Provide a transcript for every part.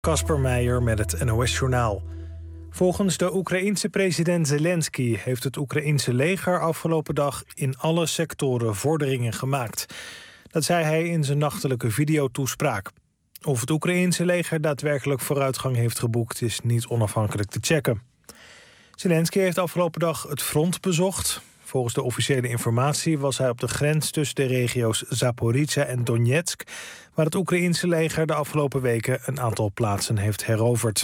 Kasper Meijer met het NOS-journaal. Volgens de Oekraïense president Zelensky heeft het Oekraïense leger afgelopen dag in alle sectoren vorderingen gemaakt. Dat zei hij in zijn nachtelijke videotoespraak. Of het Oekraïense leger daadwerkelijk vooruitgang heeft geboekt is niet onafhankelijk te checken. Zelensky heeft afgelopen dag het front bezocht. Volgens de officiële informatie was hij op de grens tussen de regio's Zaporizhzhia en Donetsk, waar het Oekraïense leger de afgelopen weken een aantal plaatsen heeft heroverd.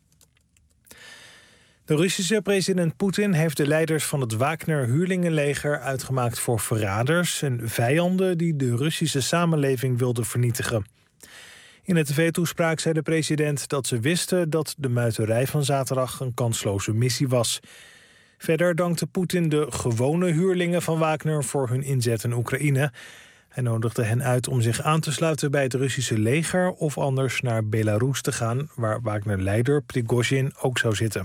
De Russische president Poetin heeft de leiders van het Wagner-huurlingenleger uitgemaakt voor verraders en vijanden die de Russische samenleving wilden vernietigen. In een tv-toespraak zei de president dat ze wisten dat de muiterij van zaterdag een kansloze missie was. Verder dankte Poetin de gewone huurlingen van Wagner voor hun inzet in Oekraïne. Hij nodigde hen uit om zich aan te sluiten bij het Russische leger of anders naar Belarus te gaan, waar Wagner-leider Prigozhin ook zou zitten.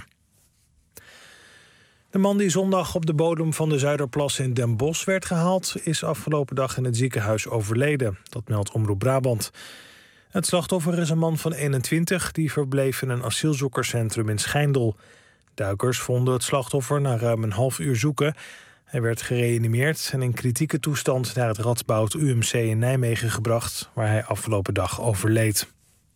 De man die zondag op de bodem van de Zuiderplas in Den Bosch werd gehaald, is afgelopen dag in het ziekenhuis overleden. Dat meldt Omroep Brabant. Het slachtoffer is een man van 21 die verbleef in een asielzoekerscentrum in Schijndel. Duikers vonden het slachtoffer na ruim een half uur zoeken. Hij werd gereanimeerd en in kritieke toestand naar het Radboud UMC in Nijmegen gebracht, waar hij afgelopen dag overleed.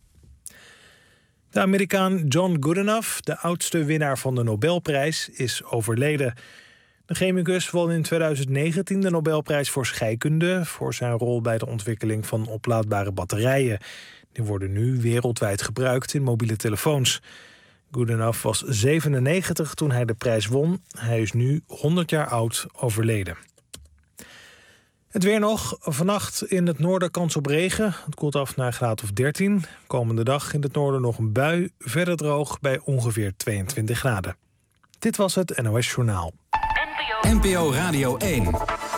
De Amerikaan John Goodenough, de oudste winnaar van de Nobelprijs, is overleden. De chemicus won in 2019 de Nobelprijs voor scheikunde voor zijn rol bij de ontwikkeling van oplaadbare batterijen. Die worden nu wereldwijd gebruikt in mobiele telefoons. Goodenough was 97 toen hij de prijs won. Hij is nu 100 jaar oud overleden. Het weer nog. Vannacht in het noorden kans op regen. Het koelt af naar een graad of 13. Komende dag in het noorden nog een bui. Verder droog bij ongeveer 22 graden. Dit was het NOS Journaal. NPO Radio 1.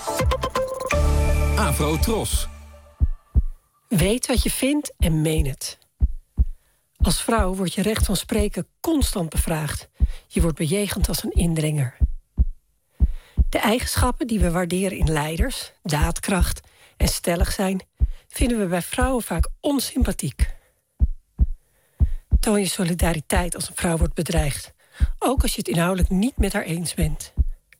Afro Tros. Weet wat je vindt en meen het. Als vrouw wordt je recht van spreken constant bevraagd. Je wordt bejegend als een indringer. De eigenschappen die we waarderen in leiders, daadkracht en stellig zijn, vinden we bij vrouwen vaak onsympathiek. Toon je solidariteit als een vrouw wordt bedreigd, ook als je het inhoudelijk niet met haar eens bent.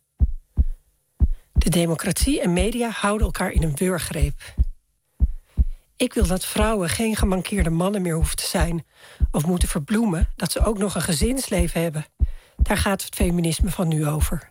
De democratie en media houden elkaar in een wurggreep. Ik wil dat vrouwen geen gemankeerde mannen meer hoeven te zijn of moeten verbloemen dat ze ook nog een gezinsleven hebben. Daar gaat het feminisme van nu over.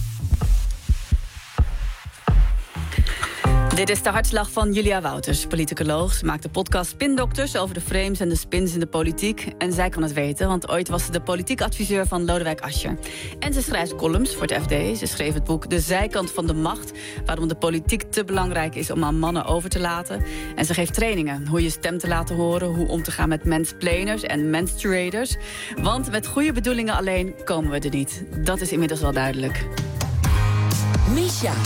Dit is de hartslag van Julia Wouters, politicoloog. Ze maakt de podcast Spindokters over de frames en de spins in de politiek. En zij kan het weten, want ooit was ze de politiek adviseur van Lodewijk Asscher. En ze schrijft columns voor het FD. Ze schreef het boek De Zijkant van de Macht, waarom de politiek te belangrijk is om aan mannen over te laten. En ze geeft trainingen, hoe je stem te laten horen, hoe om te gaan met mansplainers en menstruators. Want met goede bedoelingen alleen komen we er niet. Dat is inmiddels wel duidelijk. Misha.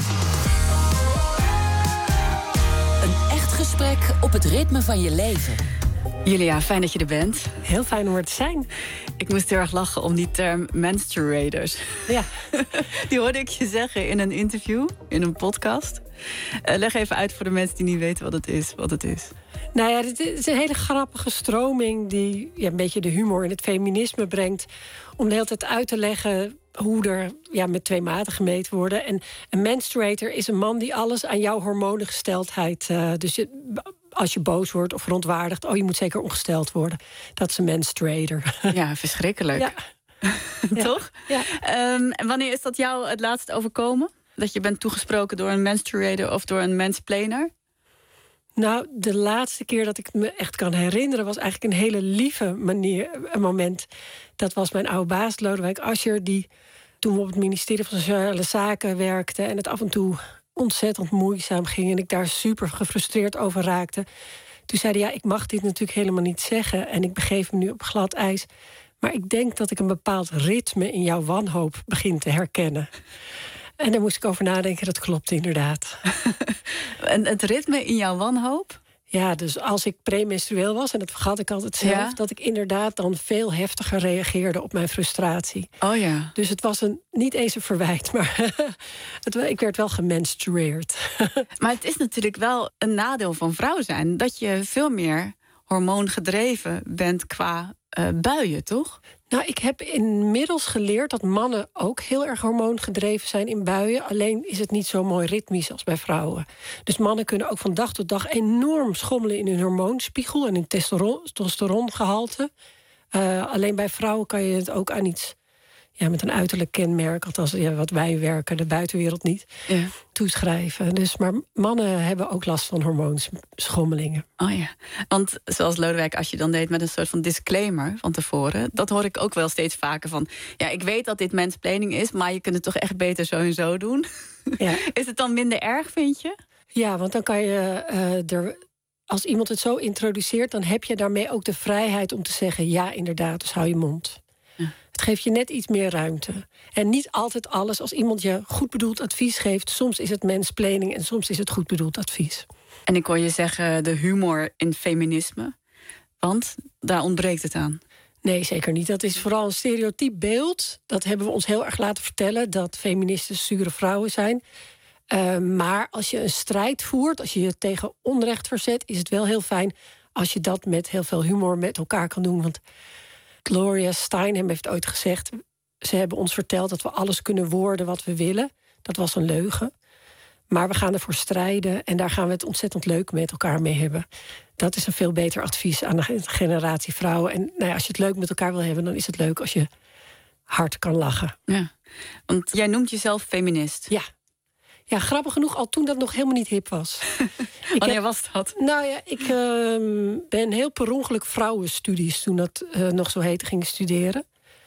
Een echt gesprek op het ritme van je leven. Julia, fijn dat je er bent. Heel fijn om er te zijn. Ik moest heel erg lachen om die term menstruators. Ja. Die hoorde ik je zeggen in een interview, in een podcast. Leg even uit voor de mensen die niet weten wat het is. Nou ja, het is een hele grappige stroming die een beetje de humor in het feminisme brengt. Om de hele tijd uit te leggen hoe er met 2 maten gemeten worden. En een menstruator is een man die alles aan jouw hormonengesteldheid... dus als je boos wordt of verontwaardigd, je moet zeker ongesteld worden. Dat is een menstruator. Ja, verschrikkelijk. Ja. Toch? Ja. En wanneer is dat jou het laatst overkomen? Dat je bent toegesproken door een menstruator of door een mansplainer? Nou, de laatste keer dat ik me echt kan herinneren was eigenlijk een hele lieve een moment. Dat was mijn oude baas, Lodewijk Asscher, die toen we op het ministerie van Sociale Zaken werkte en het af en toe ontzettend moeizaam ging en ik daar super gefrustreerd over raakte. Toen zei hij, ik mag dit natuurlijk helemaal niet zeggen en ik begeef me nu op glad ijs. Maar ik denk dat ik een bepaald ritme in jouw wanhoop begin te herkennen. En daar moest ik over nadenken, dat klopt inderdaad. En het ritme in jouw wanhoop? Ja, dus als ik premenstrueel was, en dat vergat ik altijd zelf, dat ik inderdaad dan veel heftiger reageerde op mijn frustratie. Oh ja. Dus het was niet eens een verwijt, maar ik werd wel gemenstrueerd. Maar het is natuurlijk wel een nadeel van vrouw zijn, dat je veel meer hormoongedreven bent qua buien, toch? Nou, ik heb inmiddels geleerd dat mannen ook heel erg hormoongedreven zijn in buien. Alleen is het niet zo mooi ritmisch als bij vrouwen. Dus mannen kunnen ook van dag tot dag enorm schommelen in hun hormoonspiegel en hun testosterongehalte. Alleen bij vrouwen kan je het ook aan iets met een uiterlijk kenmerk, althans wat wij werken, de buitenwereld niet, toeschrijven. Dus, maar mannen hebben ook last van hormoonschommelingen. Oh ja, want zoals Lodewijk Asscher dan deed met een soort van disclaimer van tevoren, dat hoor ik ook wel steeds vaker van, ja, ik weet dat dit mansplaining is, maar je kunt het toch echt beter zo en zo doen. Ja. Is het dan minder erg, vind je? Ja, want dan kan je als iemand het zo introduceert, dan heb je daarmee ook de vrijheid om te zeggen, ja, inderdaad, dus hou je mond. Het geeft je net iets meer ruimte. En niet altijd alles. Als iemand je goed bedoeld advies geeft, soms is het mansplaining en soms is het goed bedoeld advies. En ik hoor je zeggen de humor in feminisme. Want daar ontbreekt het aan. Nee, zeker niet. Dat is vooral een stereotyp beeld. Dat hebben we ons heel erg laten vertellen, dat feministen zure vrouwen zijn. Maar als je een strijd voert, als je je tegen onrecht verzet, is het wel heel fijn als je dat met heel veel humor met elkaar kan doen. Want Gloria Steinem heeft ooit gezegd, ze hebben ons verteld dat we alles kunnen worden wat we willen. Dat was een leugen. Maar we gaan ervoor strijden en daar gaan we het ontzettend leuk met elkaar mee hebben. Dat is een veel beter advies aan de generatie vrouwen. En als je het leuk met elkaar wil hebben, dan is het leuk als je hard kan lachen. Ja, want jij noemt jezelf feminist. Ja. Ja, grappig genoeg, al toen dat nog helemaal niet hip was. Wanneer was dat? Nou ja, ik ben heel per ongeluk vrouwenstudies, toen dat nog zo heette, ging studeren.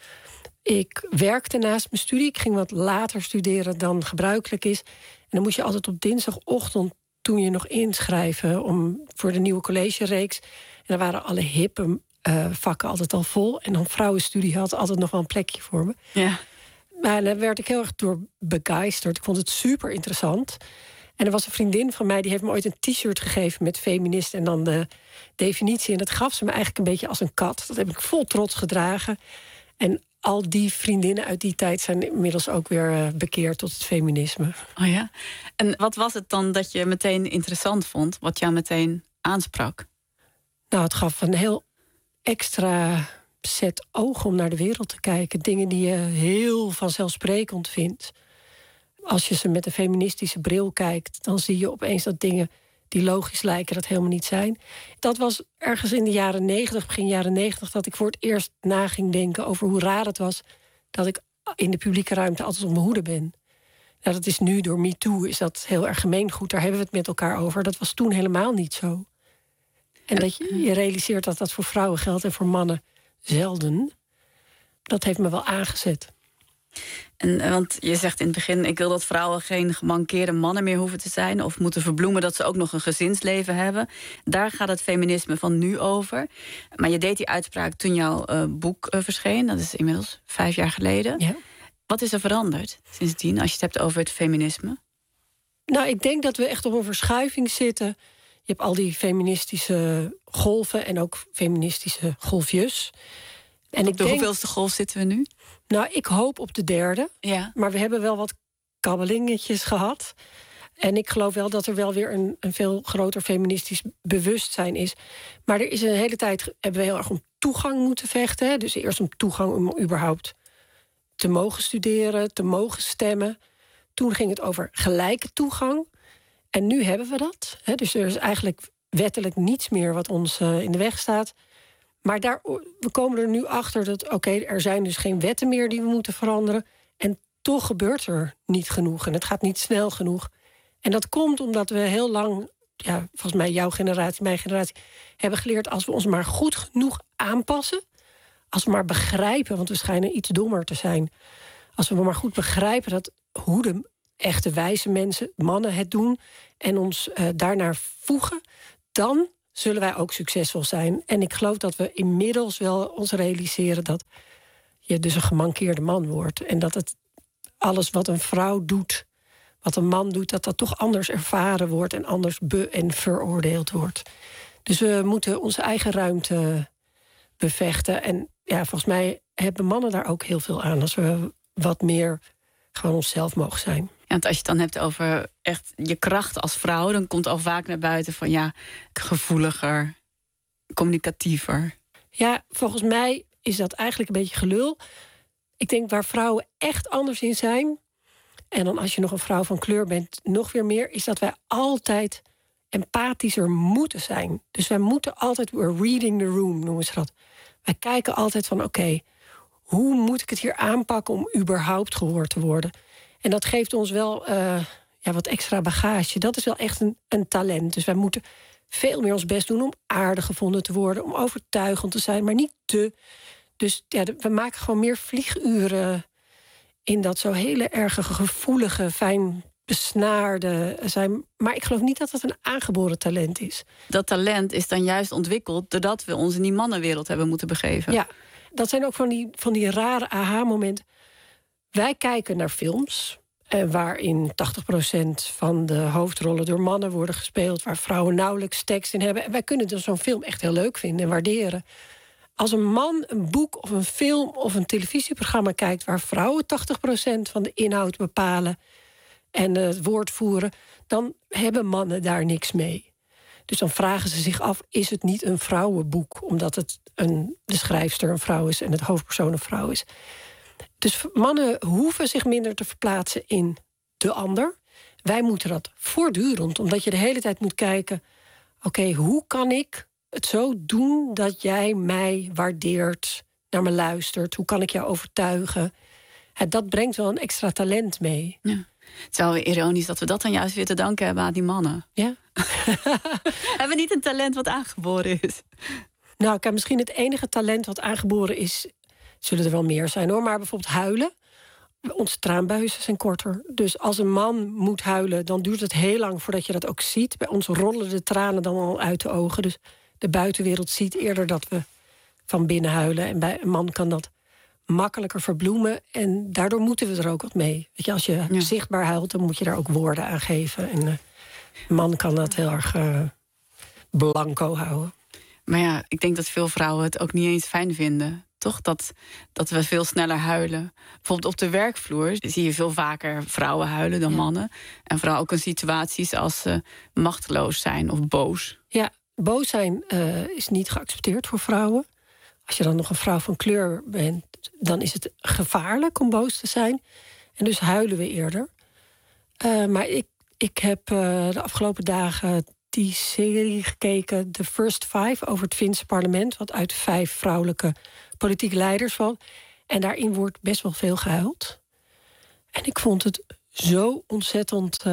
Ik werkte naast mijn studie. Ik ging wat later studeren dan gebruikelijk is. En dan moest je altijd op dinsdagochtend, toen je nog inschrijven voor de nieuwe collegereeks. En dan waren alle hippe vakken altijd al vol. En dan vrouwenstudie had altijd nog wel een plekje voor me. Ja. Maar daar werd ik heel erg door begeisterd. Ik vond het super interessant. En er was een vriendin van mij, die heeft me ooit een t-shirt gegeven met feminist en dan de definitie. En dat gaf ze me eigenlijk een beetje als een kat. Dat heb ik vol trots gedragen. En al die vriendinnen uit die tijd zijn inmiddels ook weer bekeerd tot het feminisme. Oh ja? En wat was het dan dat je meteen interessant vond? Wat jou meteen aansprak? Nou, het gaf een heel extra set ogen om naar de wereld te kijken. Dingen die je heel vanzelfsprekend vindt. Als je ze met een feministische bril kijkt, dan zie je opeens dat dingen die logisch lijken, dat helemaal niet zijn. Dat was ergens in de jaren 90, begin jaren 90, dat ik voor het eerst na ging denken over hoe raar het was dat ik in de publieke ruimte altijd op mijn hoede ben. Nou, dat is nu door MeToo, is dat heel erg gemeengoed. Daar hebben we het met elkaar over. Dat was toen helemaal niet zo. En dat je realiseert dat dat voor vrouwen geldt en voor mannen zelden. Dat heeft me wel aangezet. Want je zegt in het begin, ik wil dat vrouwen geen gemankeerde mannen meer hoeven te zijn of moeten verbloemen dat ze ook nog een gezinsleven hebben. Daar gaat het feminisme van nu over. Maar je deed die uitspraak toen jouw boek verscheen. Dat is inmiddels 5 jaar geleden. Ja. Wat is er veranderd sindsdien, als je het hebt over het feminisme? Nou, ik denk dat we echt op een verschuiving zitten. Je hebt al die feministische golven en ook feministische golfjes. En op de hoeveelste golf zitten we nu? Nou, ik hoop op de 3e. Ja. Maar we hebben wel wat kabbelingetjes gehad. En ik geloof wel dat er wel weer een veel groter feministisch bewustzijn is. Maar er is een hele tijd, hebben we heel erg om toegang moeten vechten. Hè? Dus eerst om toegang om überhaupt te mogen studeren, te mogen stemmen. Toen ging het over gelijke toegang. En nu hebben we dat. Hè? Dus er is eigenlijk wettelijk niets meer wat ons in de weg staat. Maar we komen er nu achter dat, er zijn dus geen wetten meer die we moeten veranderen. En toch gebeurt er niet genoeg. En het gaat niet snel genoeg. En dat komt omdat we heel lang, volgens mij jouw generatie, mijn generatie, hebben geleerd, als we ons maar goed genoeg aanpassen, als we maar begrijpen, want we schijnen iets dommer te zijn, als we maar goed begrijpen dat hoe de echte wijze mensen, mannen, het doen en ons daarnaar voegen, dan zullen wij ook succesvol zijn. En ik geloof dat we inmiddels wel ons realiseren dat je dus een gemankeerde man wordt. En dat het alles wat een vrouw doet, wat een man doet, dat dat toch anders ervaren wordt en anders en veroordeeld wordt. Dus we moeten onze eigen ruimte bevechten. En volgens mij hebben mannen daar ook heel veel aan, als we wat meer gewoon onszelf mogen zijn. Ja, want als je het dan hebt over echt je kracht als vrouw, dan komt al vaak naar buiten van gevoeliger, communicatiever? Ja, volgens mij is dat eigenlijk een beetje gelul. Ik denk waar vrouwen echt anders in zijn, en dan als je nog een vrouw van kleur bent, nog weer meer, is dat wij altijd empathischer moeten zijn. Dus wij moeten altijd, we're reading the room, noemen ze dat. Wij kijken altijd van, oké, hoe moet ik het hier aanpakken om überhaupt gehoord te worden? En dat geeft ons wel wat extra bagage. Dat is wel echt een talent. Dus wij moeten veel meer ons best doen om aardig gevonden te worden, om overtuigend te zijn, maar niet te. Dus ja, we maken gewoon meer vlieguren in dat zo hele erge, gevoelige, fijn besnaarde zijn. Maar ik geloof niet dat dat een aangeboren talent is. Dat talent is dan juist ontwikkeld doordat we ons in die mannenwereld hebben moeten begeven. Ja, dat zijn ook van die rare aha-momenten. Wij kijken naar films waarin 80% van de hoofdrollen door mannen worden gespeeld, waar vrouwen nauwelijks tekst in hebben. En wij kunnen dus zo'n film echt heel leuk vinden en waarderen. Als een man een boek of een film of een televisieprogramma kijkt waar vrouwen 80% van de inhoud bepalen en het woord voeren, dan hebben mannen daar niks mee. Dus dan vragen ze zich af, is het niet een vrouwenboek? Omdat de schrijfster een vrouw is en het hoofdpersoon een vrouw is. Dus mannen hoeven zich minder te verplaatsen in de ander. Wij moeten dat voortdurend, omdat je de hele tijd moet kijken, oké, hoe kan ik het zo doen dat jij mij waardeert, naar me luistert? Hoe kan ik jou overtuigen? Dat brengt wel een extra talent mee. Ja. Het is wel weer ironisch dat we dat dan juist weer te danken hebben aan die mannen. Ja. Hebben we niet een talent wat aangeboren is? Nou, kijk, misschien het enige talent wat aangeboren is, zullen er wel meer zijn hoor, maar bijvoorbeeld huilen. Onze traanbuizen zijn korter. Dus als een man moet huilen, dan duurt het heel lang voordat je dat ook ziet. Bij ons rollen de tranen dan al uit de ogen. Dus de buitenwereld ziet eerder dat we van binnen huilen. En bij een man kan dat makkelijker verbloemen. En daardoor moeten we er ook wat mee. Weet je, als je zichtbaar huilt, dan moet je daar ook woorden aan geven. En een man kan dat heel erg blanco houden. Maar ja, ik denk dat veel vrouwen het ook niet eens fijn vinden. Toch? Dat we veel sneller huilen. Bijvoorbeeld op de werkvloer zie je veel vaker vrouwen huilen dan mannen. En vooral ook in situaties als ze machteloos zijn of boos. Ja, boos zijn is niet geaccepteerd voor vrouwen. Als je dan nog een vrouw van kleur bent, dan is het gevaarlijk om boos te zijn. En dus huilen we eerder. Maar ik heb de afgelopen dagen die serie gekeken, The First Five, over het Finse parlement, wat uit 5 vrouwelijke politieke leiders valt. En daarin wordt best wel veel gehuild. En ik vond het zo ontzettend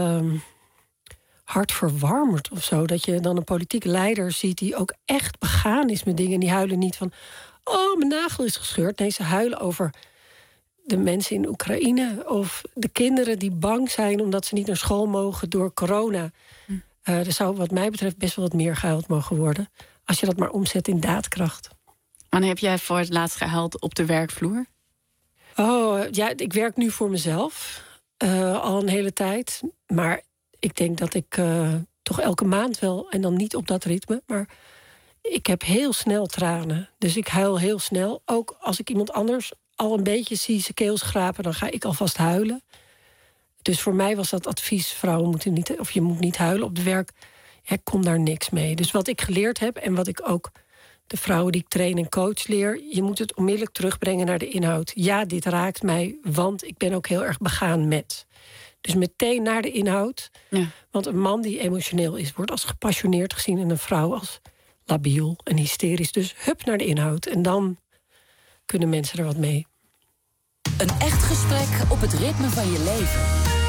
hartverwarmend of zo, dat je dan een politieke leider ziet die ook echt begaan is met dingen. Die huilen niet van, oh, mijn nagel is gescheurd. Nee, ze huilen over de mensen in Oekraïne of de kinderen die bang zijn omdat ze niet naar school mogen door corona. Er zou wat mij betreft best wel wat meer gehuild mogen worden, als je dat maar omzet in daadkracht. Wanneer heb jij voor het laatst gehuild op de werkvloer? Oh, ja, ik werk nu voor mezelf al een hele tijd. Maar ik denk dat ik toch elke maand wel, en dan niet op dat ritme, maar ik heb heel snel tranen. Dus ik huil heel snel. Ook als ik iemand anders al een beetje zie zijn keel schrapen, dan ga ik alvast huilen. Dus voor mij was dat advies, vrouwen moeten niet, of je moet niet huilen op het werk. Ja, ik kom daar niks mee. Dus wat ik geleerd heb en wat ik ook de vrouwen die ik train en coach leer, je moet het onmiddellijk terugbrengen naar de inhoud. Ja, dit raakt mij, want ik ben ook heel erg begaan met. Dus meteen naar de inhoud. Ja. Want een man die emotioneel is, wordt als gepassioneerd gezien en een vrouw als labiel en hysterisch. Dus hup naar de inhoud. En dan kunnen mensen er wat mee. Een echt gesprek op het ritme van je leven.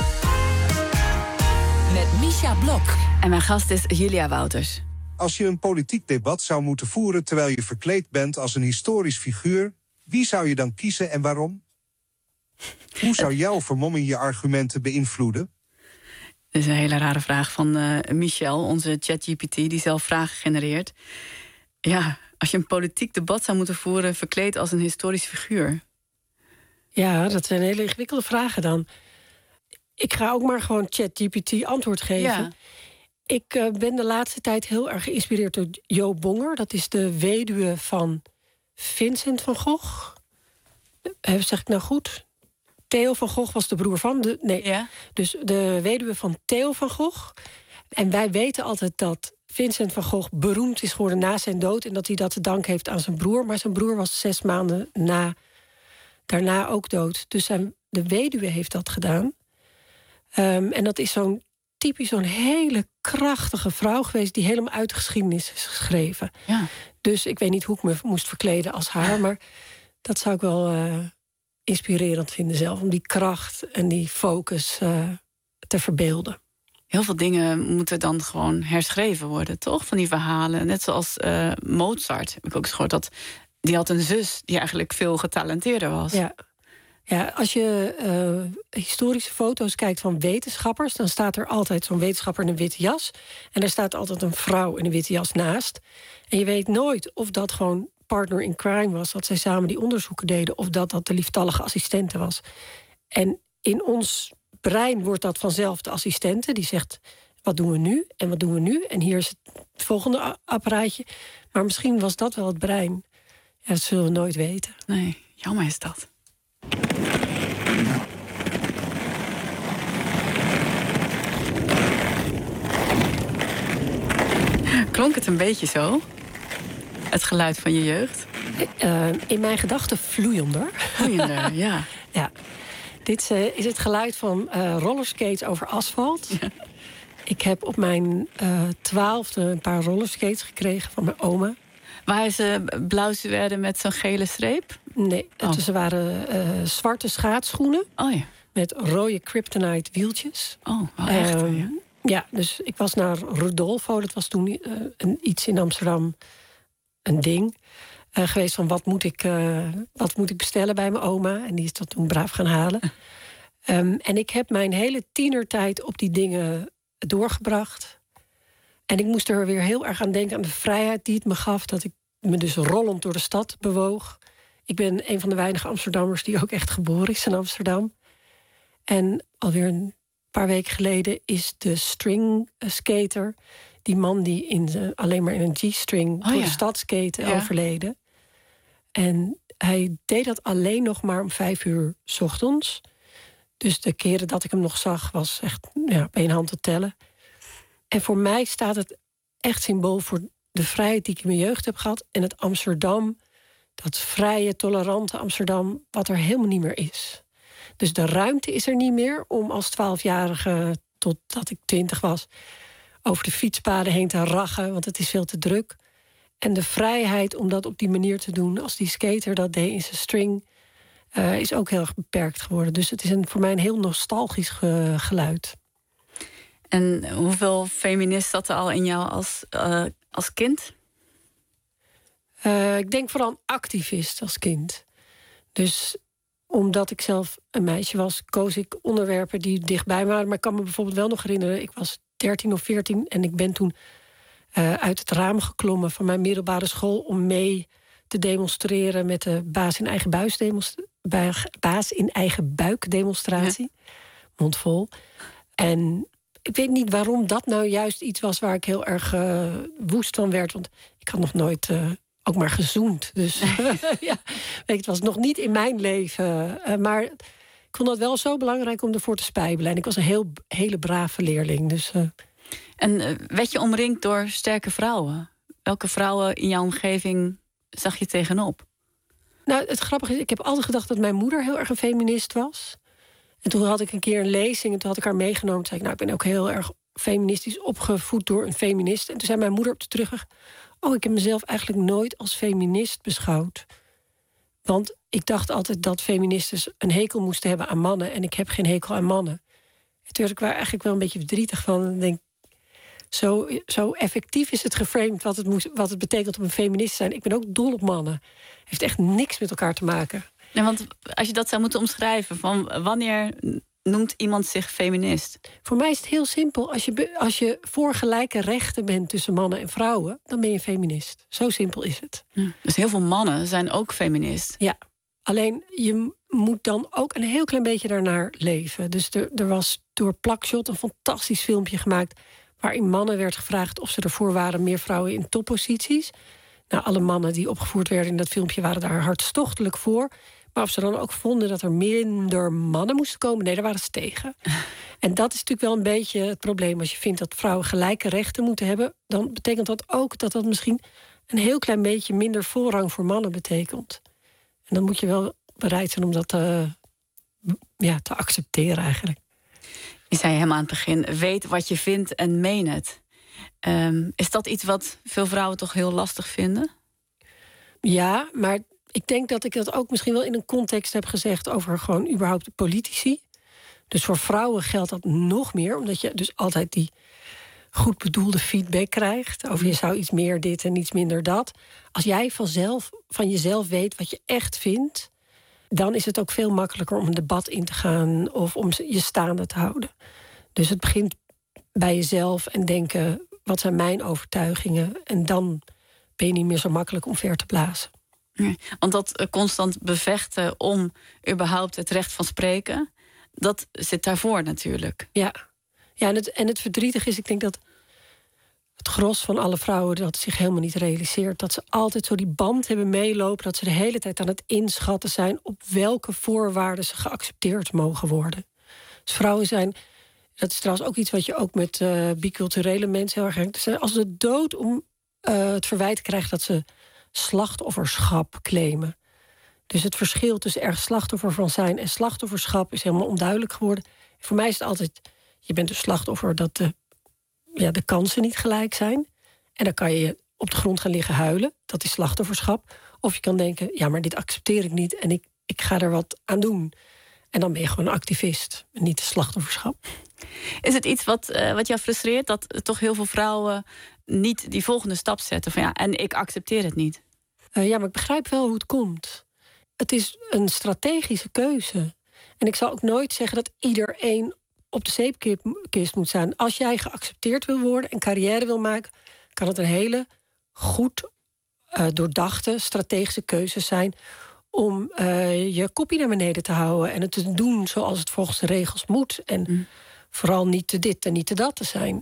Met Misha Blok. En mijn gast is Julia Wouters. Als je een politiek debat zou moeten voeren terwijl je verkleed bent als een historisch figuur, wie zou je dan kiezen en waarom? Hoe zou jouw vermomming je argumenten beïnvloeden? Dat is een hele rare vraag van Michel, onze ChatGPT, die zelf vragen genereert. Ja, als je een politiek debat zou moeten voeren verkleed als een historisch figuur. Ja, dat zijn hele ingewikkelde vragen dan. Ik ga ook maar gewoon ChatGPT antwoord geven. Ja. Ik ben de laatste tijd heel erg geïnspireerd door Jo Bonger. Dat is de weduwe van Vincent van Gogh. Zeg ik nou goed? Theo van Gogh was de broer van. Dus de weduwe van Theo van Gogh. En wij weten altijd dat Vincent van Gogh beroemd is geworden na zijn dood... en dat hij dat te danken heeft aan zijn broer. Maar zijn broer was 6 maanden daarna ook dood. Dus de weduwe heeft dat gedaan. En dat is zo'n hele krachtige vrouw geweest... die helemaal uit de geschiedenis is geschreven. Ja. Dus ik weet niet hoe ik me moest verkleden als haar... maar dat zou ik wel inspirerend vinden zelf... om die kracht en die focus te verbeelden. Heel veel dingen moeten dan gewoon herschreven worden, toch? Van die verhalen. Net zoals Mozart, heb ik ook eens gehoord... die had een zus die eigenlijk veel getalenteerder was. Ja, als je historische foto's kijkt van wetenschappers... dan staat er altijd zo'n wetenschapper in een witte jas... en er staat altijd een vrouw in een witte jas naast. En je weet nooit of dat gewoon partner in crime was... dat zij samen die onderzoeken deden... of dat de lieftallige assistente was. En in ons brein wordt dat vanzelf de assistente... die zegt, wat doen we nu en wat doen we nu? En hier is het volgende apparaatje. Maar misschien was dat wel het brein. Ja, dat zullen we nooit weten. Nee, jammer is dat. Klonk het een beetje zo? Het geluid van je jeugd? In mijn gedachten vloeiender. Vloeiender, ja. Ja. Dit is het geluid van rollerskates over asfalt. Ja. Ik heb op mijn 12e een paar rollerskates gekregen van mijn oma. Waren ze blauw werden met zo'n gele streep? Nee, ze waren zwarte schaatsschoenen. Oh ja. Met rode kryptonite wieltjes. Oh, wel echt. Ja. Ja, dus ik was naar Rodolfo. Dat was toen iets in Amsterdam, een ding. Geweest van wat moet ik bestellen bij mijn oma. En die is dat toen braaf gaan halen. En ik heb mijn hele tienertijd op die dingen doorgebracht. En ik moest er weer heel erg aan denken, aan de vrijheid die het me gaf. Dat ik me dus rollend door de stad bewoog. Ik ben een van de weinige Amsterdammers die ook echt geboren is in Amsterdam. En alweer een paar weken geleden is de string skater... die man die alleen maar in een G-string door de stad skate overleden. En hij deed dat alleen nog maar om 5:00 's ochtends. Dus de keren dat ik hem nog zag was echt op één hand te tellen. En voor mij staat het echt symbool voor de vrijheid die ik in mijn jeugd heb gehad... en het Amsterdam, dat vrije, tolerante Amsterdam... wat er helemaal niet meer is. Dus de ruimte is er niet meer om als 12-jarige, totdat ik 20 was... over de fietspaden heen te raggen, want het is veel te druk. En de vrijheid om dat op die manier te doen... als die skater dat deed in zijn string... is ook heel erg beperkt geworden. Dus het is voor mij een heel nostalgisch geluid. En hoeveel feminist zat er al in jou als kind? Ik denk vooral een activist als kind. Dus omdat ik zelf een meisje was... koos ik onderwerpen die dichtbij waren. Maar ik kan me bijvoorbeeld wel nog herinneren... ik was 13 of 14 en ik ben toen uit het raam geklommen... van mijn middelbare school om mee te demonstreren... met de baas in eigen buik demonstratie. Ja. Mondvol. En ik weet niet waarom dat nou juist iets was... waar ik heel erg woest van werd. Want ik had nog nooit ook maar gezoend. Dus het was nog niet in mijn leven. Maar ik vond dat wel zo belangrijk om ervoor te spijbelen. En ik was een hele brave leerling. Dus, En werd je omringd door sterke vrouwen? Welke vrouwen in jouw omgeving zag je tegenop? Nou, het grappige is, ik heb altijd gedacht dat mijn moeder heel erg een feminist was. En toen had ik een keer een lezing en toen had ik haar meegenomen. Toen zei ik, ik ben ook heel erg feministisch opgevoed door een feminist. En toen zei mijn moeder op de terugweg... ik heb mezelf eigenlijk nooit als feminist beschouwd. Want ik dacht altijd dat feministen een hekel moesten hebben aan mannen... en ik heb geen hekel aan mannen. En toen werd ik eigenlijk wel een beetje verdrietig van. Ik denk, zo effectief is het geframed wat het betekent om een feminist te zijn. Ik ben ook dol op mannen. Heeft echt niks met elkaar te maken. Nee, want als je dat zou moeten omschrijven... van wanneer noemt iemand zich feminist? Voor mij is het heel simpel. Als je voor gelijke rechten bent tussen mannen en vrouwen... dan ben je feminist. Zo simpel is het. Dus heel veel mannen zijn ook feminist. Ja, alleen je moet dan ook een heel klein beetje daarnaar leven. Dus er was door Plakshot een fantastisch filmpje gemaakt... waarin mannen werd gevraagd of ze ervoor waren... meer vrouwen in topposities. Nou, alle mannen die opgevoerd werden in dat filmpje... waren daar hartstochtelijk voor. Maar of ze dan ook vonden dat er minder mannen moesten komen, nee, daar waren ze tegen. En dat is natuurlijk wel een beetje het probleem. Als je vindt dat vrouwen gelijke rechten moeten hebben, dan betekent dat ook dat misschien een heel klein beetje minder voorrang voor mannen betekent. En dan moet je wel bereid zijn om dat te accepteren eigenlijk. Je zei helemaal aan het begin, weet wat je vindt en meen het. Is dat iets wat veel vrouwen toch heel lastig vinden? Ja, maar ik denk dat ik dat ook misschien wel in een context heb gezegd over gewoon überhaupt de politici. Dus voor vrouwen geldt dat nog meer, omdat je dus altijd die goed bedoelde feedback krijgt over je zou iets meer dit en iets minder dat. Als jij van jezelf weet wat je echt vindt, dan is het ook veel makkelijker om een debat in te gaan of om je staande te houden. Dus het begint bij jezelf en denken, wat zijn mijn overtuigingen? En dan ben je niet meer zo makkelijk om ver te blazen. Ja, want dat constant bevechten om überhaupt het recht van spreken, dat zit daarvoor natuurlijk. Ja, en het verdrietige is, ik denk dat het gros van alle vrouwen dat zich helemaal niet realiseert. Dat ze altijd zo die band hebben meelopen, dat ze de hele tijd aan het inschatten zijn op welke voorwaarden ze geaccepteerd mogen worden. Dus vrouwen zijn, dat is trouwens ook iets wat je ook met biculturele mensen heel erg zijn als de dood om het verwijt te krijgen dat ze slachtofferschap claimen. Dus het verschil tussen erg slachtoffer van zijn en slachtofferschap is helemaal onduidelijk geworden. En voor mij is het altijd, je bent een slachtoffer dat de kansen niet gelijk zijn. En dan kan je op de grond gaan liggen huilen. Dat is slachtofferschap. Of je kan denken, ja, maar dit accepteer ik niet en ik ga er wat aan doen. En dan ben je gewoon een activist, niet een slachtofferschap. Is het iets wat jou frustreert, dat toch heel veel vrouwen niet die volgende stap zetten van en ik accepteer het niet? Ja, maar ik begrijp wel hoe het komt. Het is een strategische keuze. En ik zal ook nooit zeggen dat iedereen op de zeepkist moet staan. Als jij geaccepteerd wil worden en carrière wil maken, kan het een hele goed doordachte strategische keuze zijn om je kopje naar beneden te houden en het te doen zoals het volgens de regels moet. En vooral niet te dit en niet te dat te zijn.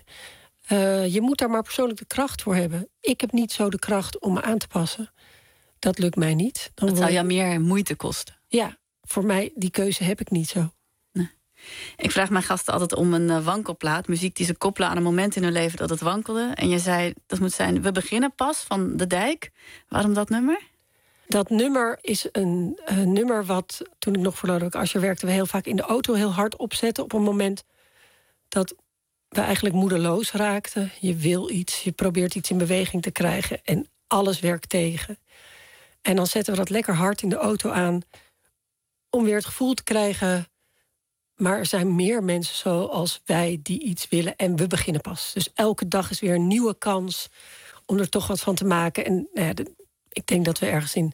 Je moet daar maar persoonlijk de kracht voor hebben. Ik heb niet zo de kracht om me aan te passen. Dat lukt mij niet. Dat zou jou meer moeite kosten. Ja, voor mij, die keuze heb ik niet zo. Nee. Ik vraag mijn gasten altijd om een wankelplaat. Muziek die ze koppelen aan een moment in hun leven dat het wankelde. En je zei, dat moet zijn We beginnen pas van De Dijk. Waarom dat nummer? Dat nummer is een nummer wat, toen ik nog voor Lodewijk Asscher werkte, we heel vaak in de auto heel hard opzetten op een moment dat we eigenlijk moedeloos raakten. Je wil iets, je probeert iets in beweging te krijgen en alles werkt tegen. En dan zetten we dat lekker hard in de auto aan om weer het gevoel te krijgen, maar er zijn meer mensen zoals wij die iets willen en we beginnen pas. Dus elke dag is weer een nieuwe kans om er toch wat van te maken. En ik denk dat we ergens in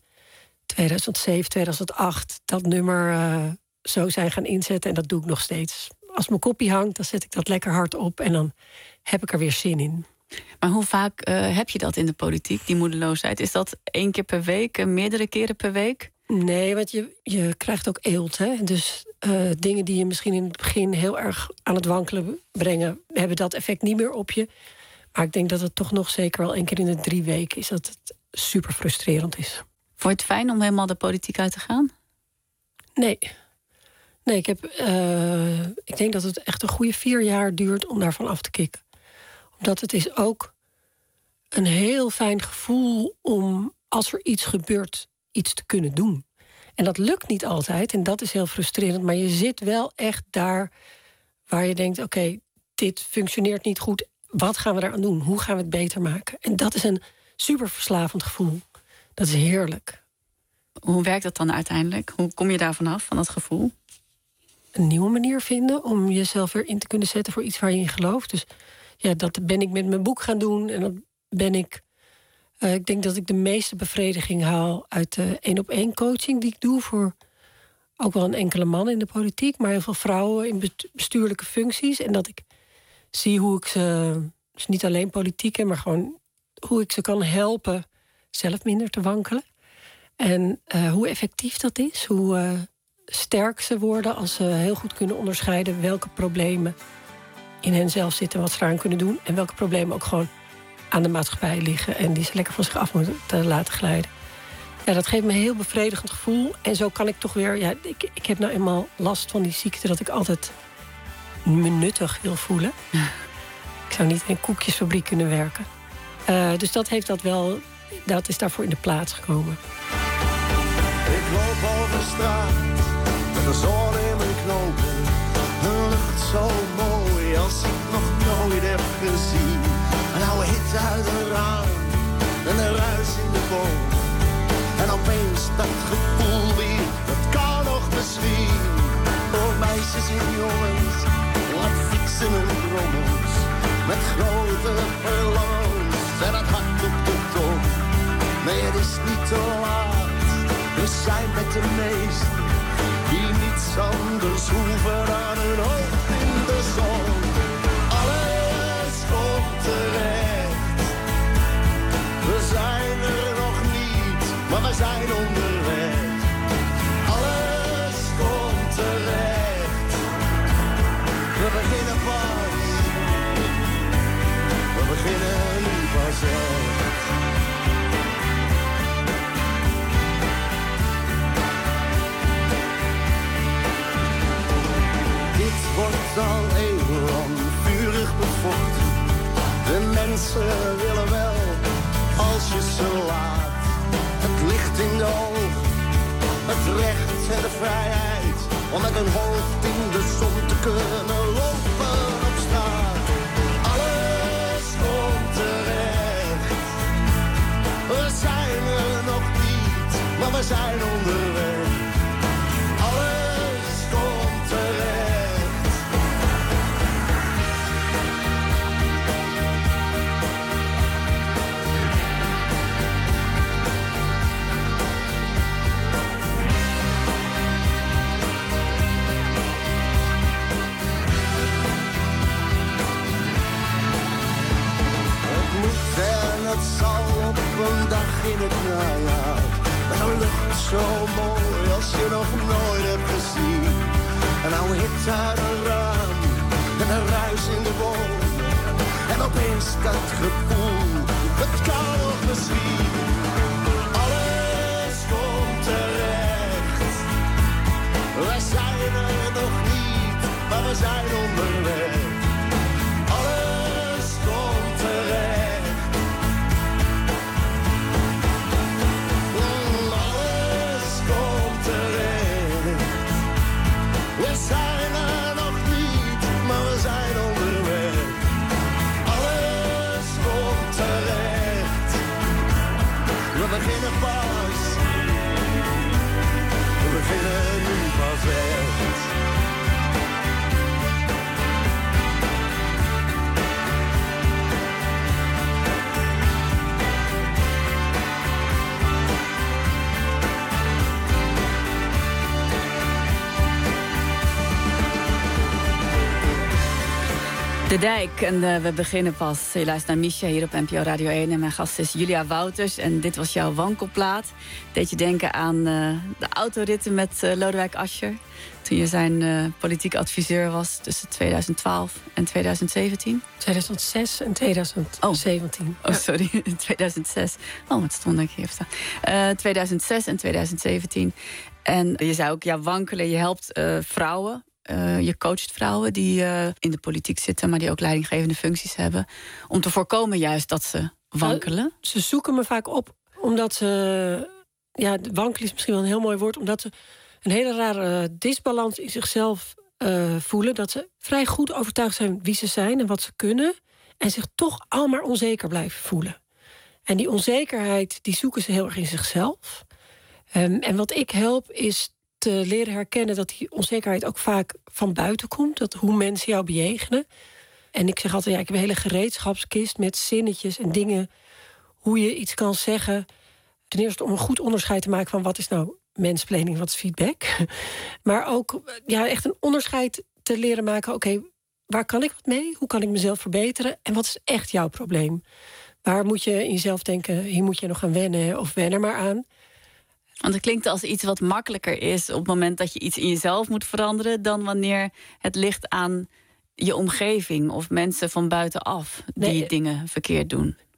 2007, 2008 dat nummer zo zijn gaan inzetten. En dat doe ik nog steeds. Als mijn kopie hangt, dan zet ik dat lekker hard op en dan heb ik er weer zin in. Maar hoe vaak heb je dat in de politiek, die moedeloosheid? Is dat 1 keer per week, meerdere keren per week? Nee, want je krijgt ook eelt. Hè? Dus dingen die je misschien in het begin heel erg aan het wankelen brengen, hebben dat effect niet meer op je. Maar ik denk dat het toch nog zeker wel 1 keer in de 3 weken is dat het super frustrerend is. Vond je het fijn om helemaal de politiek uit te gaan? Nee, ik denk dat het echt een goede 4 jaar duurt om daarvan af te kicken. Omdat het is ook een heel fijn gevoel om, als er iets gebeurt, iets te kunnen doen. En dat lukt niet altijd en dat is heel frustrerend. Maar je zit wel echt daar waar je denkt, oké, dit functioneert niet goed. Wat gaan we daaraan doen? Hoe gaan we het beter maken? En dat is een super verslavend gevoel. Dat is heerlijk. Hoe werkt dat dan uiteindelijk? Hoe kom je daar vanaf, van dat gevoel? Een nieuwe manier vinden om jezelf weer in te kunnen zetten voor iets waar je in gelooft. Dus ja, dat ben ik met mijn boek gaan doen. En dat ben ik denk dat ik de meeste bevrediging haal uit de 1-op-1 coaching die ik doe voor ook wel een enkele man in de politiek, maar heel veel vrouwen in bestuurlijke functies. En dat ik zie hoe ik ze, dus niet alleen politiek, maar gewoon hoe ik ze kan helpen zelf minder te wankelen. En hoe effectief dat is, hoe sterk ze worden als ze heel goed kunnen onderscheiden welke problemen in hen zelf zitten en wat ze eraan kunnen doen. En welke problemen ook gewoon aan de maatschappij liggen en die ze lekker van zich af moeten laten glijden. Ja, dat geeft me een heel bevredigend gevoel. En zo kan ik toch weer... Ja, ik heb nou eenmaal last van die ziekte dat ik altijd me nuttig wil voelen. Ik zou niet in een koekjesfabriek kunnen werken. Dus dat heeft dat wel... Dat is daarvoor in de plaats gekomen. Ik loop over straat met de zon in mijn knopen. Een lucht zo mooi als ik nog nooit heb gezien. Een oude hit uit een raam en een ruis in de boom. En opeens dat gevoel weer, dat kan nog misschien. Voor meisjes en jongens, wat fietsen en brommels. Met grote verlangens en het hart op de tong. Nee, het is niet te laat, we zijn met de meesten. Die niets anders hoeven dan hun hoofd in de zon. Alles komt terecht. We zijn er nog niet, maar we zijn onderweg. Alles komt terecht. We beginnen pas. We beginnen nu pas echt. Dit wordt al eeuwenlang vurig bevochten. De mensen willen wel, als je ze laat. Het licht in de ogen, het recht en de vrijheid. Om met een hoofd in de zon te kunnen lopen op straat. Alles komt terecht. We zijn er nog niet, maar we zijn onderweg. Alles komt terecht. Het zal op een dag in het najaar. Met een lucht zo mooi als je nog nooit hebt gezien. Een oude hit uit een raam en een ruis in de boom. En opeens dat gevoel, het kan nog misschien. Alles komt terecht. We zijn er nog niet, maar we zijn onderweg. Alles komt terecht. We zijn er nog niet, maar we zijn onderweg. Alles komt terecht. We beginnen pas. We beginnen nu pas echt. De Dijk en we beginnen pas. Je luistert naar Misha hier op NPO Radio 1 en mijn gast is Julia Wouters. En dit was jouw wankelplaat. Deed je denken aan de autoritten met Lodewijk Asscher. Toen je zijn politiek adviseur was tussen 2012 en 2017. 2006 en 2017. Oh, sorry, 2006. Oh, wat stond ik hier staan. 2006 en 2017. En je zei ook, ja, wankelen, je helpt vrouwen. Je coacht vrouwen die in de politiek zitten, maar die ook leidinggevende functies hebben. Om te voorkomen juist dat ze wankelen. Ze zoeken me vaak op omdat ze... Ja, wankelen is misschien wel een heel mooi woord. Omdat ze een hele rare disbalans in zichzelf voelen. Dat ze vrij goed overtuigd zijn wie ze zijn en wat ze kunnen. En zich toch al maar onzeker blijven voelen. En die onzekerheid, die zoeken ze heel erg in zichzelf. En wat ik help is te leren herkennen dat die onzekerheid ook vaak van buiten komt. Dat hoe mensen jou bejegenen. En ik zeg altijd, ja, ik heb een hele gereedschapskist met zinnetjes en dingen. Hoe je iets kan zeggen. Ten eerste om een goed onderscheid te maken van wat is nou mensplaning, wat is feedback. Maar ook ja, echt een onderscheid te leren maken. Oké, waar kan ik wat mee? Hoe kan ik mezelf verbeteren? En wat is echt jouw probleem? Waar moet je in jezelf denken, hier moet je nog aan wennen of wen er maar aan. Want het klinkt als iets wat makkelijker is op het moment dat je iets in jezelf moet veranderen dan wanneer het ligt aan je omgeving of mensen van buitenaf die dingen verkeerd doen.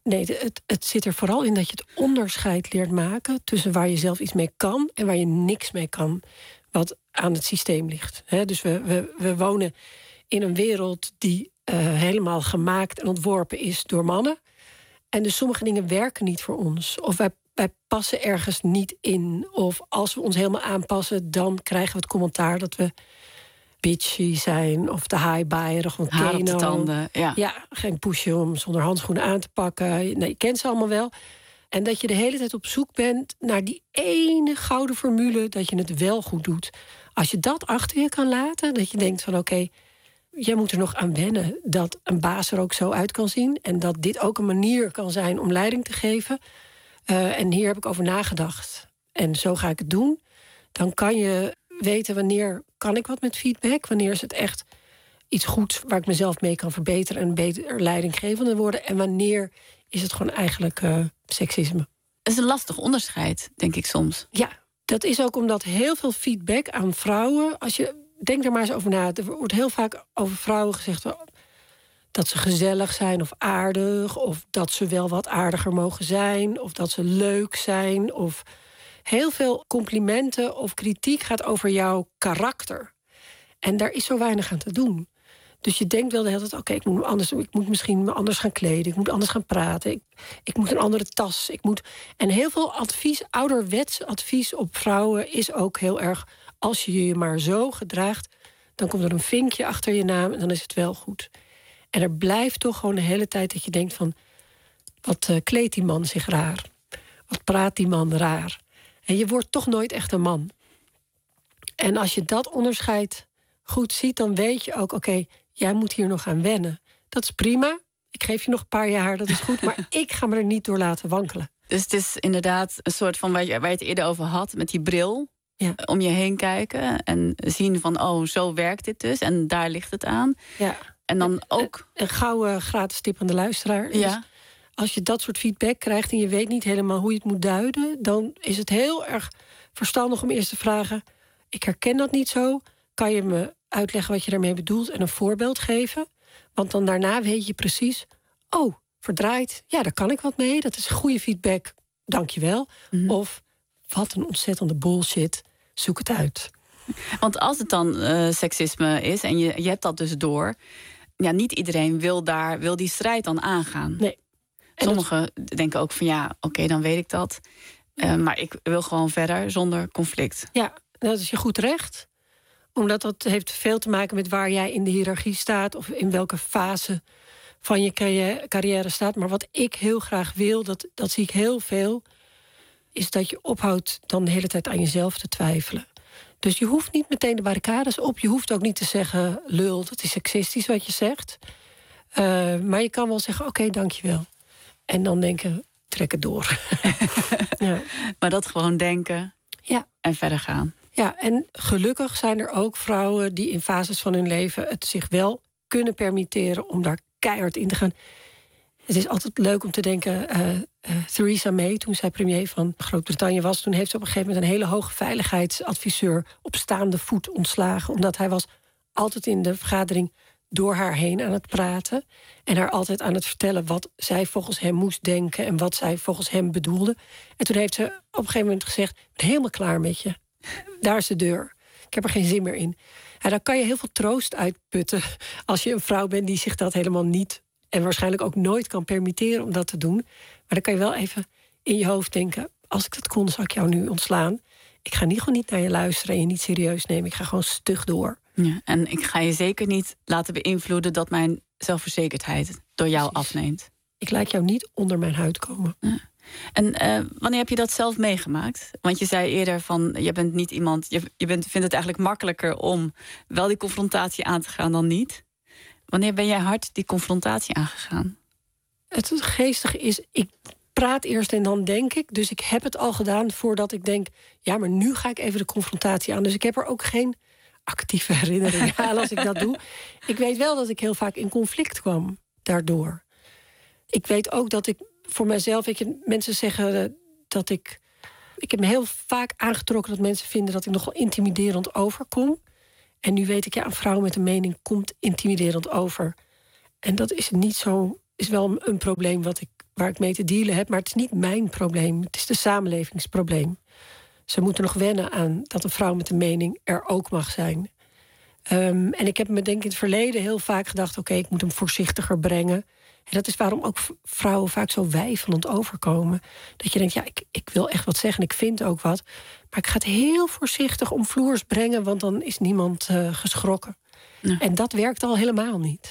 Nee, het zit er vooral in dat je het onderscheid leert maken tussen waar je zelf iets mee kan en waar je niks mee kan, wat aan het systeem ligt. Dus we wonen in een wereld die helemaal gemaakt en ontworpen is door mannen. En dus sommige dingen werken niet voor ons. Of wij passen ergens niet in. Of als we ons helemaal aanpassen, dan krijgen we het commentaar dat we bitchy zijn of te high-byerig. Haar op de tanden, Ja, geen poesje om zonder handschoenen aan te pakken. Nee, je kent ze allemaal wel. En dat je de hele tijd op zoek bent naar die ene gouden formule dat je het wel goed doet. Als je dat achter je kan laten, dat je denkt van oké, jij moet er nog aan wennen dat een baas er ook zo uit kan zien. En dat dit ook een manier kan zijn om leiding te geven. En hier heb ik over nagedacht. En zo ga ik het doen. Dan kan je weten wanneer kan ik wat met feedback. Wanneer is het echt iets goeds waar ik mezelf mee kan verbeteren en beter leidinggevende worden. En wanneer is het gewoon eigenlijk seksisme. Het is een lastig onderscheid, denk ik soms. Ja, dat is ook omdat heel veel feedback aan vrouwen, als je denk er maar eens over na. Er wordt heel vaak over vrouwen gezegd dat ze gezellig zijn of aardig, of dat ze wel wat aardiger mogen zijn, of dat ze leuk zijn. Of heel veel complimenten of kritiek gaat over jouw karakter. En daar is zo weinig aan te doen. Dus je denkt wel de hele tijd, oké, ik moet misschien me anders gaan kleden, ik moet anders gaan praten, ik moet een andere tas. En heel veel advies, ouderwets advies op vrouwen is ook heel erg, als je je maar zo gedraagt, dan komt er een vinkje achter je naam en dan is het wel goed. En er blijft toch gewoon de hele tijd dat je denkt van, wat kleedt die man zich raar? Wat praat die man raar? En je wordt toch nooit echt een man. En als je dat onderscheid goed ziet, dan weet je ook, oké, jij moet hier nog aan wennen. Dat is prima. Ik geef je nog een paar jaar, dat is goed. Maar ik ga me er niet door laten wankelen. Dus het is inderdaad een soort van waar je het eerder over had, met die bril. Ja. Om je heen kijken en zien van, oh, zo werkt dit dus. En daar ligt het aan. Ja. En dan ook een gouden gratis tip aan de luisteraar is, ja. Als je dat soort feedback krijgt en je weet niet helemaal hoe je het moet duiden, dan is het heel erg verstandig om eerst te vragen, ik herken dat niet zo. Kan je me uitleggen wat je daarmee bedoelt en een voorbeeld geven? Want dan daarna weet je precies, oh, verdraaid, ja, daar kan ik wat mee. Dat is goede feedback, dank je wel. Mm-hmm. Of, wat een ontzettende bullshit, zoek het uit. Want als het dan seksisme is en je hebt dat dus door, ja, niet iedereen wil die strijd dan aangaan. Nee. Sommigen denken ook van, ja, oké, dan weet ik dat. Maar ik wil gewoon verder zonder conflict. Ja, dat is je goed recht. Omdat dat heeft veel te maken met waar jij in de hiërarchie staat, of in welke fase van je carrière staat. Maar wat ik heel graag wil, dat zie ik heel veel, is dat je ophoudt dan de hele tijd aan jezelf te twijfelen. Dus je hoeft niet meteen de barricades op. Je hoeft ook niet te zeggen, lul, dat is seksistisch wat je zegt. Maar je kan wel zeggen, oké, dankjewel. En dan denken, trek het door. Ja. Maar dat gewoon denken, ja, en verder gaan. Ja, en gelukkig zijn er ook vrouwen die in fases van hun leven het zich wel kunnen permitteren om daar keihard in te gaan. Het is altijd leuk om te denken, Theresa May, toen zij premier van Groot-Brittannië was, toen heeft ze op een gegeven moment een hele hoge veiligheidsadviseur op staande voet ontslagen, omdat hij was altijd in de vergadering door haar heen aan het praten en haar altijd aan het vertellen wat zij volgens hem moest denken en wat zij volgens hem bedoelde. En toen heeft ze op een gegeven moment gezegd, ik ben helemaal klaar met je. Daar is de deur. Ik heb er geen zin meer in. Ja, daar kan je heel veel troost uitputten als je een vrouw bent die zich dat helemaal niet en waarschijnlijk ook nooit kan permitteren om dat te doen. Maar dan kan je wel even in je hoofd denken, als ik dat kon, zou ik jou nu ontslaan. Ik ga gewoon niet naar je luisteren en je niet serieus nemen. Ik ga gewoon stug door. Ja, en ik ga je zeker niet laten beïnvloeden dat mijn zelfverzekerdheid door jou afneemt. Ik laat jou niet onder mijn huid komen. Ja. En wanneer heb je dat zelf meegemaakt? Want je zei eerder van, je bent niet iemand, je vindt het eigenlijk makkelijker om wel die confrontatie aan te gaan dan niet. Wanneer ben jij hard die confrontatie aangegaan? Het geestige is, ik praat eerst en dan denk ik. Dus ik heb het al gedaan voordat ik denk, ja, maar nu ga ik even de confrontatie aan. Dus ik heb er ook geen actieve herinnering aan als ik dat doe. Ik weet wel dat ik heel vaak in conflict kwam daardoor. Ik weet ook dat ik voor mezelf, mensen zeggen dat ik heb me heel vaak aangetrokken dat mensen vinden dat ik nogal intimiderend overkom. En nu weet ik, ja, een vrouw met een mening komt intimiderend over. En dat is niet zo, is wel een probleem wat ik waar ik mee te dealen heb. Maar het is niet mijn probleem. Het is de samenlevingsprobleem. Ze moeten nog wennen aan dat een vrouw met een mening er ook mag zijn. En ik heb me denk ik in het verleden heel vaak gedacht... oké, ik moet hem voorzichtiger brengen. En dat is waarom ook vrouwen vaak zo weifelend overkomen. Dat je denkt, ja, ik wil echt wat zeggen, ik vind ook wat. Maar ik ga het heel voorzichtig omvloers brengen... want dan is niemand geschrokken. Ja. En dat werkt al helemaal niet.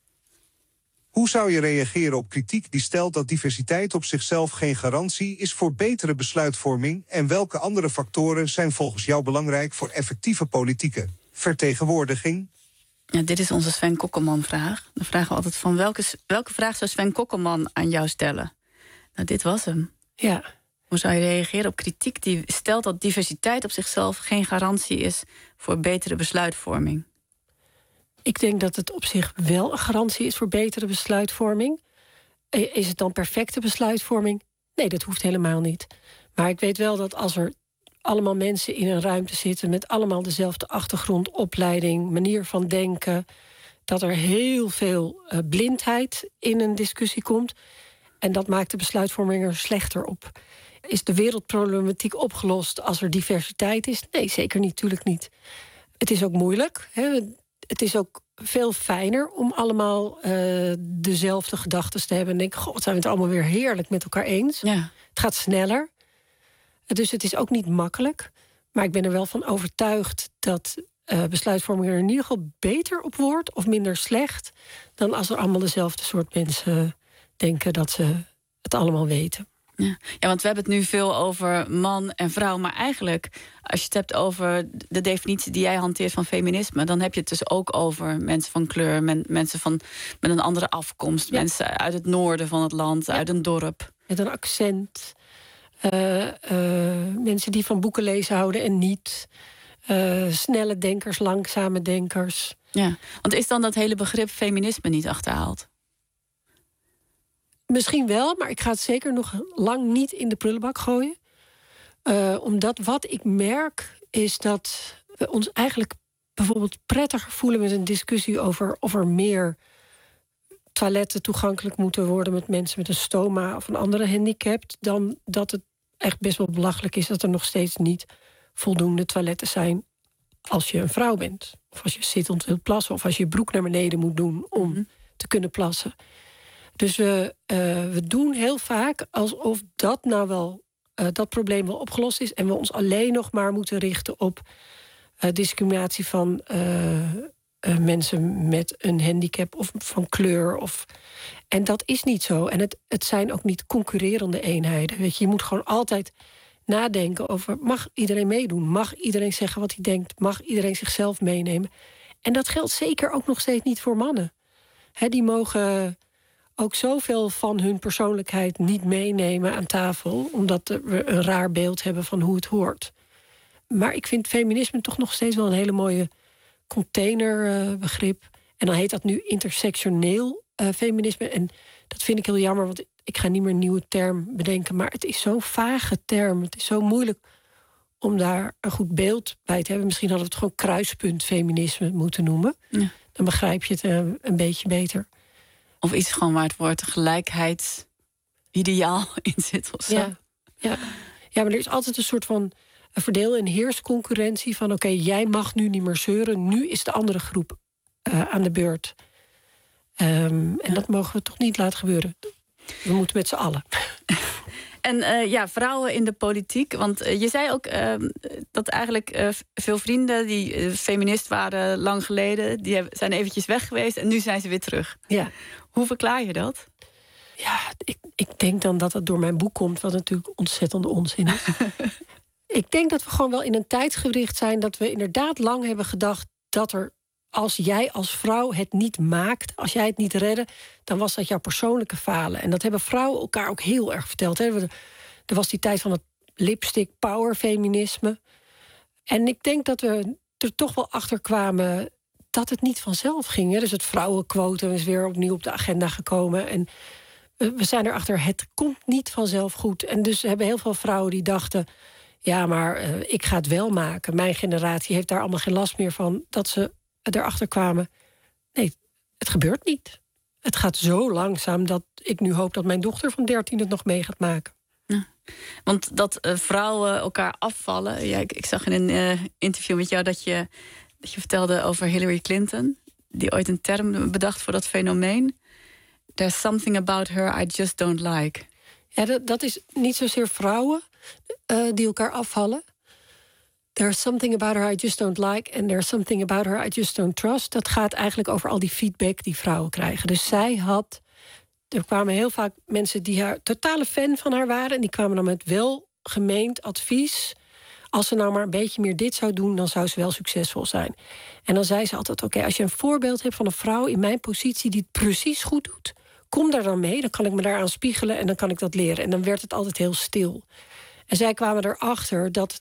Hoe zou je reageren op kritiek die stelt dat diversiteit op zichzelf geen garantie is voor betere besluitvorming? En welke andere factoren zijn volgens jou belangrijk voor effectieve politieke vertegenwoordiging? Ja, dit is onze Sven Kokkelman-vraag. Dan vragen we altijd van welke vraag zou Sven Kokkelman aan jou stellen? Nou, dit was hem. Ja. Hoe zou je reageren op kritiek die stelt dat diversiteit op zichzelf geen garantie is voor betere besluitvorming? Ik denk dat het op zich wel een garantie is voor betere besluitvorming. Is het dan perfecte besluitvorming? Nee, dat hoeft helemaal niet. Maar ik weet wel dat als er allemaal mensen in een ruimte zitten... met allemaal dezelfde achtergrond, opleiding, manier van denken... dat er heel veel blindheid in een discussie komt. En dat maakt de besluitvorming er slechter op. Is de wereldproblematiek opgelost als er diversiteit is? Nee, zeker niet, natuurlijk niet. Het is ook moeilijk. Hè? Het is ook veel fijner om allemaal dezelfde gedachten te hebben. En denk, god, zijn we het allemaal weer heerlijk met elkaar eens. Ja. Het gaat sneller. Dus het is ook niet makkelijk. Maar ik ben er wel van overtuigd dat besluitvorming er in ieder geval beter op wordt... of minder slecht, dan als er allemaal dezelfde soort mensen denken... dat ze het allemaal weten. Ja, want we hebben het nu veel over man en vrouw. Maar eigenlijk, als je het hebt over de definitie die jij hanteert van feminisme... dan heb je het dus ook over mensen van kleur, mensen met een andere afkomst... Ja. Mensen uit het noorden van het land, uit een dorp. Met een accent. Mensen die van boeken lezen houden en niet. Snelle denkers, langzame denkers. Ja, want is dan dat hele begrip feminisme niet achterhaald? Misschien wel, maar ik ga het zeker nog lang niet in de prullenbak gooien. Omdat wat ik merk is dat we ons eigenlijk bijvoorbeeld prettiger voelen... met een discussie over of er meer toiletten toegankelijk moeten worden... met mensen met een stoma of een andere handicap... dan dat het echt best wel belachelijk is dat er nog steeds niet voldoende toiletten zijn... als je een vrouw bent. Of als je zittend wilt plassen. Of als je je broek naar beneden moet doen om te kunnen plassen. Dus we doen heel vaak alsof dat nou wel dat probleem wel opgelost is... en we ons alleen nog maar moeten richten op discriminatie van mensen met een handicap of van kleur. En dat is niet zo. En het zijn ook niet concurrerende eenheden. Weet je moet gewoon altijd nadenken over... mag iedereen meedoen? Mag iedereen zeggen wat hij denkt? Mag iedereen zichzelf meenemen? En dat geldt zeker ook nog steeds niet voor mannen. Die mogen ook zoveel van hun persoonlijkheid niet meenemen aan tafel... omdat we een raar beeld hebben van hoe het hoort. Maar ik vind feminisme toch nog steeds wel een hele mooie containerbegrip. En dan heet dat nu intersectioneel feminisme. En dat vind ik heel jammer, want ik ga niet meer een nieuwe term bedenken. Maar het is zo'n vage term. Het is zo moeilijk om daar een goed beeld bij te hebben. Misschien hadden we het gewoon kruispuntfeminisme moeten noemen. Ja. Dan begrijp je het een beetje beter. Of iets gewoon waar het woord gelijkheidsideaal in zit of zo. Ja, maar er is altijd een soort van een verdeel- en heersconcurrentie van... oké, jij mag nu niet meer zeuren, nu is de andere groep aan de beurt. En dat mogen we toch niet laten gebeuren. We moeten met z'n allen. En vrouwen in de politiek. Want je zei ook dat eigenlijk veel vrienden die feminist waren lang geleden... die zijn eventjes weg geweest en nu zijn ze weer terug. Ja. Hoe verklaar je dat? Ja, ik denk dan dat het door mijn boek komt... wat natuurlijk ontzettende onzin is. Ik denk dat we gewoon wel in een tijdsgericht zijn... dat we inderdaad lang hebben gedacht dat er... als jij als vrouw het niet maakt, als jij het niet redde... dan was dat jouw persoonlijke falen. En dat hebben vrouwen elkaar ook heel erg verteld. Hè? Er was die tijd van het lipstick power feminisme. En ik denk dat we er toch wel achter kwamen... dat het niet vanzelf ging. Hè? Dus het vrouwenquotum is weer opnieuw op de agenda gekomen. En we zijn erachter, het komt niet vanzelf goed. En dus hebben heel veel vrouwen die dachten... ja, maar ik ga het wel maken. Mijn generatie heeft daar allemaal geen last meer van... dat ze erachter kwamen, nee, het gebeurt niet. het gaat zo langzaam dat ik nu hoop dat mijn dochter van 13 het nog mee gaat maken. Ja. Want dat vrouwen elkaar afvallen. Ja, ik zag in een interview met jou dat je vertelde over Hillary Clinton, die ooit een term bedacht voor dat fenomeen. There's something about her I just don't like. Ja, dat is niet zozeer vrouwen die elkaar afvallen. There's something about her I just don't like. And there's something about her I just don't trust. Dat gaat eigenlijk over al die feedback die vrouwen krijgen. Dus er kwamen heel vaak mensen die haar totale fan van haar waren. En die kwamen dan met welgemeend advies. Als ze nou maar een beetje meer dit zou doen, dan zou ze wel succesvol zijn. En dan zei ze altijd, oké, als je een voorbeeld hebt van een vrouw in mijn positie die het precies goed doet, kom daar dan mee, dan kan ik me daaraan spiegelen en dan kan ik dat leren. En dan werd het altijd heel stil. En zij kwamen erachter dat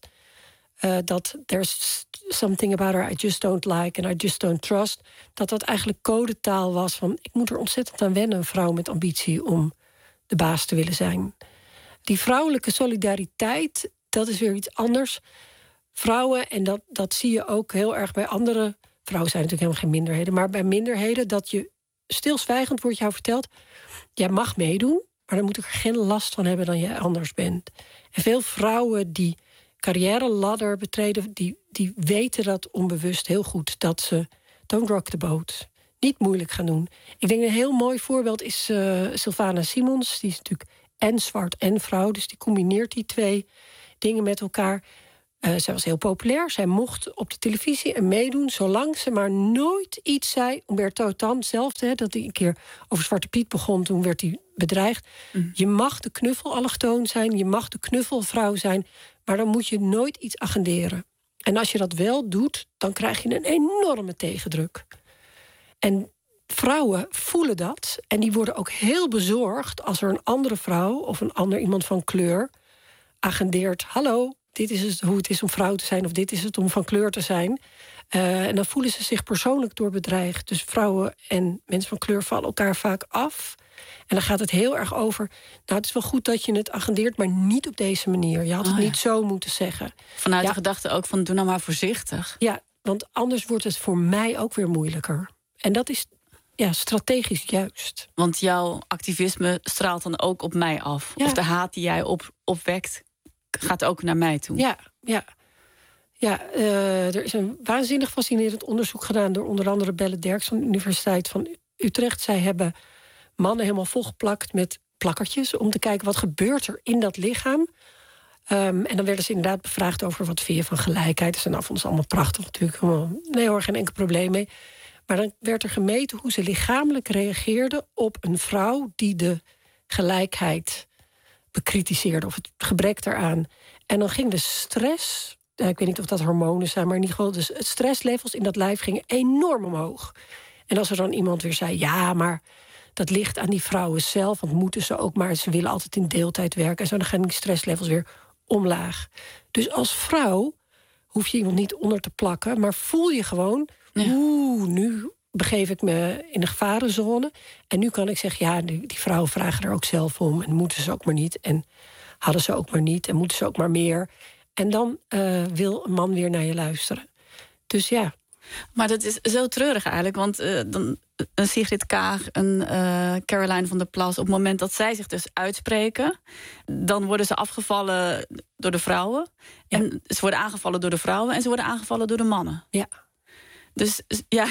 there's something about her I just don't like and I just don't trust. Dat eigenlijk codetaal was van, ik moet er ontzettend aan wennen, een vrouw met ambitie om de baas te willen zijn. Die vrouwelijke solidariteit, dat is weer iets anders. Vrouwen, en dat zie je ook heel erg bij andere vrouwen, zijn natuurlijk helemaal geen minderheden, maar bij minderheden, dat je stilzwijgend wordt jou verteld, jij mag meedoen, maar dan moet ik er geen last van hebben dan jij anders bent. En veel vrouwen die carrière ladder betreden, die weten dat onbewust heel goed, dat ze don't rock the boat, niet moeilijk gaan doen. Ik denk een heel mooi voorbeeld is Sylvana Simons. Die is natuurlijk en zwart en vrouw, dus die combineert die twee dingen met elkaar. Zij was heel populair. Zij mocht op de televisie en meedoen, zolang ze maar nooit iets zei. Umberto Tan, hetzelfde, dat hij een keer over Zwarte Piet begon, toen werd hij bedreigd. Je mag de knuffelallochtoon zijn, je mag de knuffelvrouw zijn, maar dan moet je nooit iets agenderen. En als je dat wel doet, dan krijg je een enorme tegendruk. En vrouwen voelen dat en die worden ook heel bezorgd als er een andere vrouw of een ander iemand van kleur agendeert. Hallo, dit is hoe het is om vrouw te zijn of dit is het om van kleur te zijn. En dan voelen ze zich persoonlijk door bedreigd. Dus vrouwen en mensen van kleur vallen elkaar vaak af. En dan gaat het heel erg over, nou, het is wel goed dat je het agendeert, maar niet op deze manier. Je had het niet zo moeten zeggen. Vanuit de gedachte ook van, doe nou maar voorzichtig. Ja, want anders wordt het voor mij ook weer moeilijker. En dat is strategisch juist. Want jouw activisme straalt dan ook op mij af. Ja. Of de haat die jij opwekt, gaat ook naar mij toe. Ja, er is een waanzinnig fascinerend onderzoek gedaan door onder andere Belle Derks van de Universiteit van Utrecht. Zij hebben mannen helemaal volgeplakt met plakkertjes om te kijken wat gebeurt er in dat lichaam. En dan werden ze inderdaad bevraagd over wat vind je van gelijkheid. Dus vonden ze allemaal prachtig natuurlijk. Nee hoor, geen enkel probleem mee. Maar dan werd er gemeten hoe ze lichamelijk reageerden op een vrouw die de gelijkheid bekritiseerde of het gebrek daaraan. En dan ging de stress, ik weet niet of dat hormonen zijn, maar in ieder geval, dus het stresslevels in dat lijf gingen enorm omhoog. En als er dan iemand weer zei, ja, maar dat ligt aan die vrouwen zelf, want moeten ze ook maar, ze willen altijd in deeltijd werken. En zo, dan gaan die stresslevels weer omlaag. Dus als vrouw hoef je iemand niet onder te plakken, maar voel je gewoon, nu begeef ik me in de gevarenzone. En nu kan ik zeggen, ja, die vrouwen vragen er ook zelf om. En moeten ze ook maar niet. En hadden ze ook maar niet. En moeten ze ook maar meer. En dan wil een man weer naar je luisteren. Dus ja. Maar dat is zo treurig eigenlijk. Want dan een Sigrid Kaag, een Caroline van der Plas, op het moment dat zij zich dus uitspreken, dan worden ze afgevallen door de vrouwen. Ja. En ze worden aangevallen door de vrouwen en ze worden aangevallen door de mannen. Ja. Dus ja,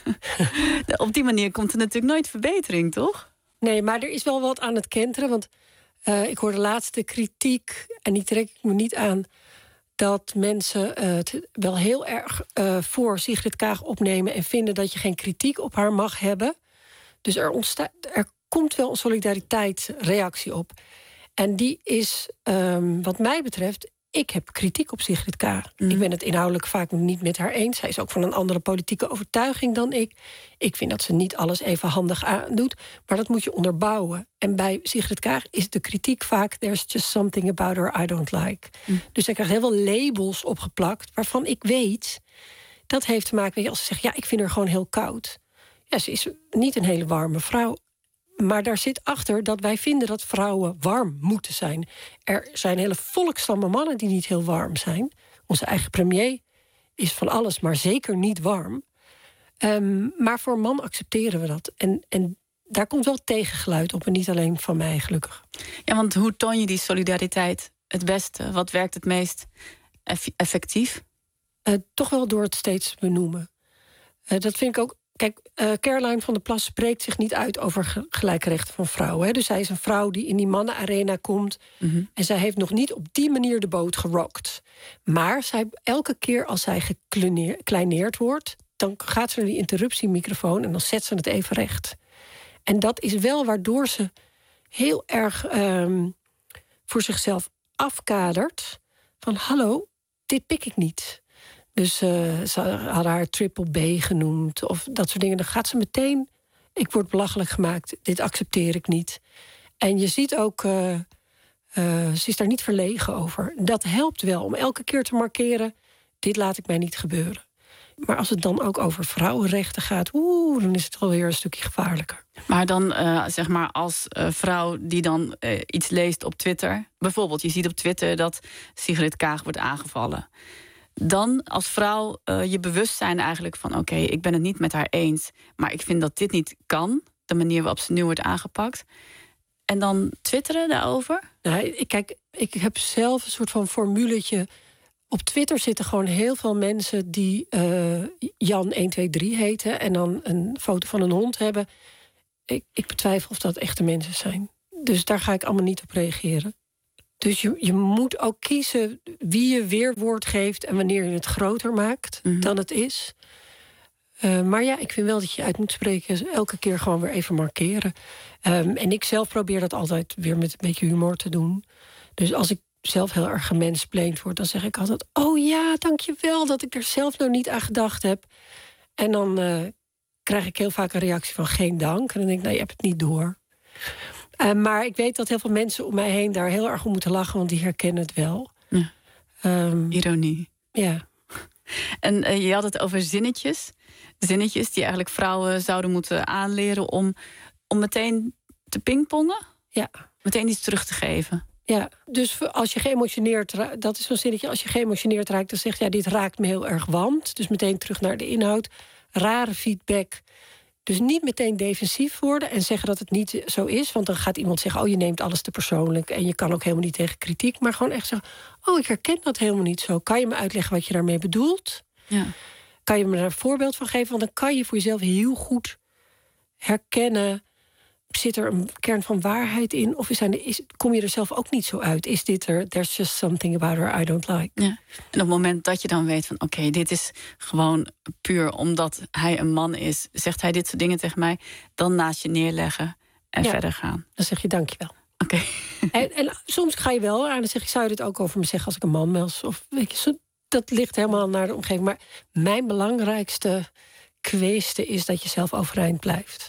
op die manier komt er natuurlijk nooit verbetering, toch? Nee, maar er is wel wat aan het kenteren. Want ik hoorde laatst de kritiek, en die trek ik me niet aan, dat mensen het wel heel erg voor Sigrid Kaag opnemen en vinden dat je geen kritiek op haar mag hebben. Dus er komt wel een solidariteitsreactie op. En die is, wat mij betreft, ik heb kritiek op Sigrid Kaag. Ik ben het inhoudelijk vaak niet met haar eens. Zij is ook van een andere politieke overtuiging dan ik. Ik vind dat ze niet alles even handig aandoet. Maar dat moet je onderbouwen. En bij Sigrid Kaag is de kritiek vaak, there's just something about her I don't like. Dus zij krijgt heel veel labels opgeplakt waarvan ik weet, dat heeft te maken, weet je, als ze zegt, ja, ik vind haar gewoon heel koud. Ja, ze is niet een hele warme vrouw. Maar daar zit achter dat wij vinden dat vrouwen warm moeten zijn. Er zijn hele volkstammen mannen die niet heel warm zijn. Onze eigen premier is van alles, maar zeker niet warm. Maar voor een man accepteren we dat. En daar komt wel tegengeluid op en niet alleen van mij, gelukkig. Ja, want hoe toon je die solidariteit het beste? Wat werkt het meest effectief? Toch wel door het steeds benoemen. Dat vind ik ook. Kijk, Caroline van der Plas spreekt zich niet uit over gelijke rechten van vrouwen. Hè. Dus zij is een vrouw die in die mannenarena komt. Mm-hmm. En zij heeft nog niet op die manier de boot gerockt. Maar elke keer als zij gekleineerd wordt, dan gaat ze naar die interruptiemicrofoon en dan zet ze het even recht. En dat is wel waardoor ze heel erg voor zichzelf afkadert van hallo, dit pik ik niet. Dus ze hadden haar Triple B genoemd of dat soort dingen. Dan gaat ze meteen, ik word belachelijk gemaakt, dit accepteer ik niet. En je ziet ook, ze is daar niet verlegen over. Dat helpt wel om elke keer te markeren, dit laat ik mij niet gebeuren. Maar als het dan ook over vrouwenrechten gaat, dan is het alweer een stukje gevaarlijker. Maar dan, zeg maar, als vrouw die dan iets leest op Twitter. Bijvoorbeeld, je ziet op Twitter dat Sigrid Kaag wordt aangevallen. Dan als vrouw je bewustzijn eigenlijk van oké, ik ben het niet met haar eens, maar ik vind dat dit niet kan, de manier waarop ze nu wordt aangepakt. En dan twitteren daarover? Nou, kijk, ik heb zelf een soort van formuletje. Op Twitter zitten gewoon heel veel mensen die Jan123 heten en dan een foto van een hond hebben. Ik betwijfel of dat echte mensen zijn. Dus daar ga ik allemaal niet op reageren. Dus je moet ook kiezen wie je weerwoord geeft en wanneer je het groter maakt dan het is. Maar ja, ik vind wel dat je uit moet spreken. Elke keer gewoon weer even markeren. En ik zelf probeer dat altijd weer met een beetje humor te doen. Dus als ik zelf heel erg gemansplained word, dan zeg ik altijd, oh ja, dankjewel dat ik er zelf nog niet aan gedacht heb. En dan krijg ik heel vaak een reactie van geen dank. En dan denk ik, nou, je hebt het niet door. Maar ik weet dat heel veel mensen om mij heen daar heel erg om moeten lachen, want die herkennen het wel. Ja. Ironie. Ja. En je had het over zinnetjes. Zinnetjes die eigenlijk vrouwen zouden moeten aanleren om meteen te pingpongen. Ja. Meteen iets terug te geven. Ja, dus als je geëmotioneerd raakt, dat is zo'n zinnetje, als je geëmotioneerd raakt, dan zegt ja, dit raakt me heel erg, want. Dus meteen terug naar de inhoud. Rare feedback. Dus niet meteen defensief worden en zeggen dat het niet zo is. Want dan gaat iemand zeggen, oh, je neemt alles te persoonlijk en je kan ook helemaal niet tegen kritiek. Maar gewoon echt zeggen, oh, ik herken dat helemaal niet zo. Kan je me uitleggen wat je daarmee bedoelt? Ja. Kan je me daar een voorbeeld van geven? Want dan kan je voor jezelf heel goed herkennen, zit er een kern van waarheid in? Of kom je er zelf ook niet zo uit? Is dit er, there's just something about her I don't like. Ja. En op het moment dat je dan weet van oké, dit is gewoon puur omdat hij een man is, zegt hij dit soort dingen tegen mij, dan naast je neerleggen en verder gaan. Dan zeg je dankjewel. Oké. En soms ga je wel aan en dan zeg je, zou je dit ook over me zeggen als ik een man was? Of weet je, dat ligt helemaal naar de omgeving. Maar mijn belangrijkste kwestie is dat je zelf overeind blijft.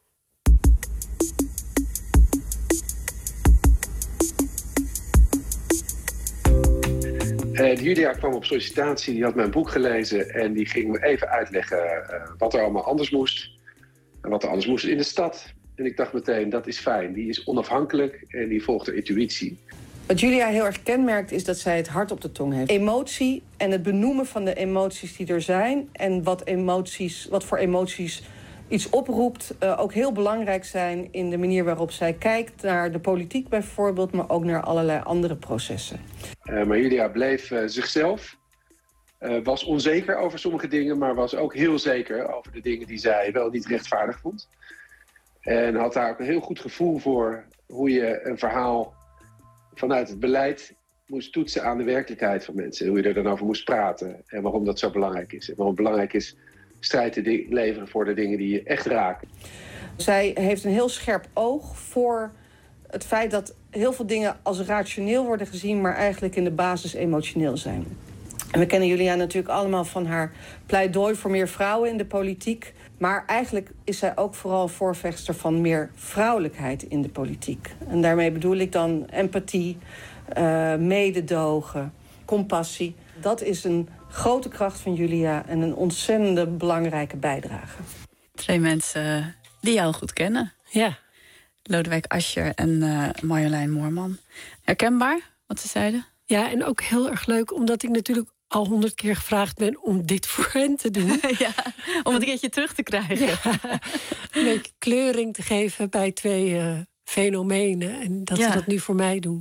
Julia kwam op sollicitatie, die had mijn boek gelezen en die ging me even uitleggen wat er allemaal anders moest. En wat er anders moest in de stad. En ik dacht meteen, dat is fijn. Die is onafhankelijk en die volgt haar intuïtie. Wat Julia heel erg kenmerkt is dat zij het hart op de tong heeft. Emotie en het benoemen van de emoties die er zijn en wat voor emoties iets oproept, ook heel belangrijk zijn in de manier waarop zij kijkt naar de politiek bijvoorbeeld, maar ook naar allerlei andere processen. Maar Julia bleef zichzelf, was onzeker over sommige dingen, maar was ook heel zeker over de dingen die zij wel niet rechtvaardig vond. En had daar ook een heel goed gevoel voor hoe je een verhaal vanuit het beleid moest toetsen aan de werkelijkheid van mensen. Hoe je er dan over moest praten en waarom dat zo belangrijk is. En waarom het belangrijk is strijd te leveren voor de dingen die je echt raken. Zij heeft een heel scherp oog voor het feit dat heel veel dingen als rationeel worden gezien, maar eigenlijk in de basis emotioneel zijn. En we kennen Julia natuurlijk allemaal van haar pleidooi voor meer vrouwen in de politiek. Maar eigenlijk is zij ook vooral voorvechter van meer vrouwelijkheid in de politiek. En daarmee bedoel ik dan empathie, mededogen, compassie. Dat is een grote kracht van Julia en een ontzettende belangrijke bijdrage. 2 mensen die jou goed kennen. Ja. Lodewijk Asscher en Marjolein Moorman. Herkenbaar wat ze zeiden? Ja, en ook heel erg leuk, omdat ik natuurlijk al 100 keer gevraagd ben om dit voor hen te doen. Ja, om het een keertje terug te krijgen. Ja, een beetje kleuring te geven bij 2 fenomenen. En dat ze dat nu voor mij doen.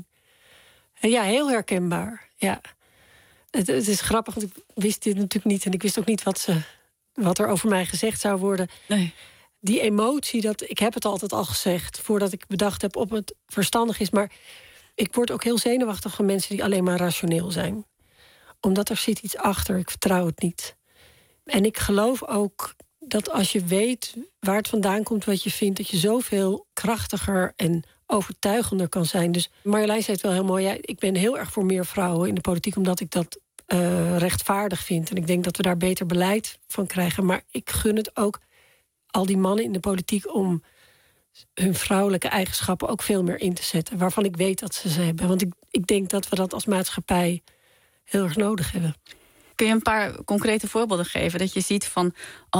En ja, heel herkenbaar. Ja. Het is grappig, want ik wist dit natuurlijk niet. En ik wist ook niet wat er over mij gezegd zou worden. Nee. Die emotie, ik heb het altijd al gezegd, voordat ik bedacht heb of het verstandig is. Maar ik word ook heel zenuwachtig van mensen die alleen maar rationeel zijn. Omdat er zit iets achter, ik vertrouw het niet. En ik geloof ook dat als je weet waar het vandaan komt, wat je vindt, dat je zoveel krachtiger en overtuigender kan zijn. Dus Marjolein zei het wel heel mooi. Ja, ik ben heel erg voor meer vrouwen in de politiek, omdat ik dat rechtvaardig vind. En ik denk dat we daar beter beleid van krijgen. Maar ik gun het ook al die mannen in de politiek om hun vrouwelijke eigenschappen ook veel meer in te zetten. Waarvan ik weet dat ze hebben. Want ik denk dat we dat als maatschappij heel erg nodig hebben. Kun je een paar concrete voorbeelden geven? Dat je ziet van,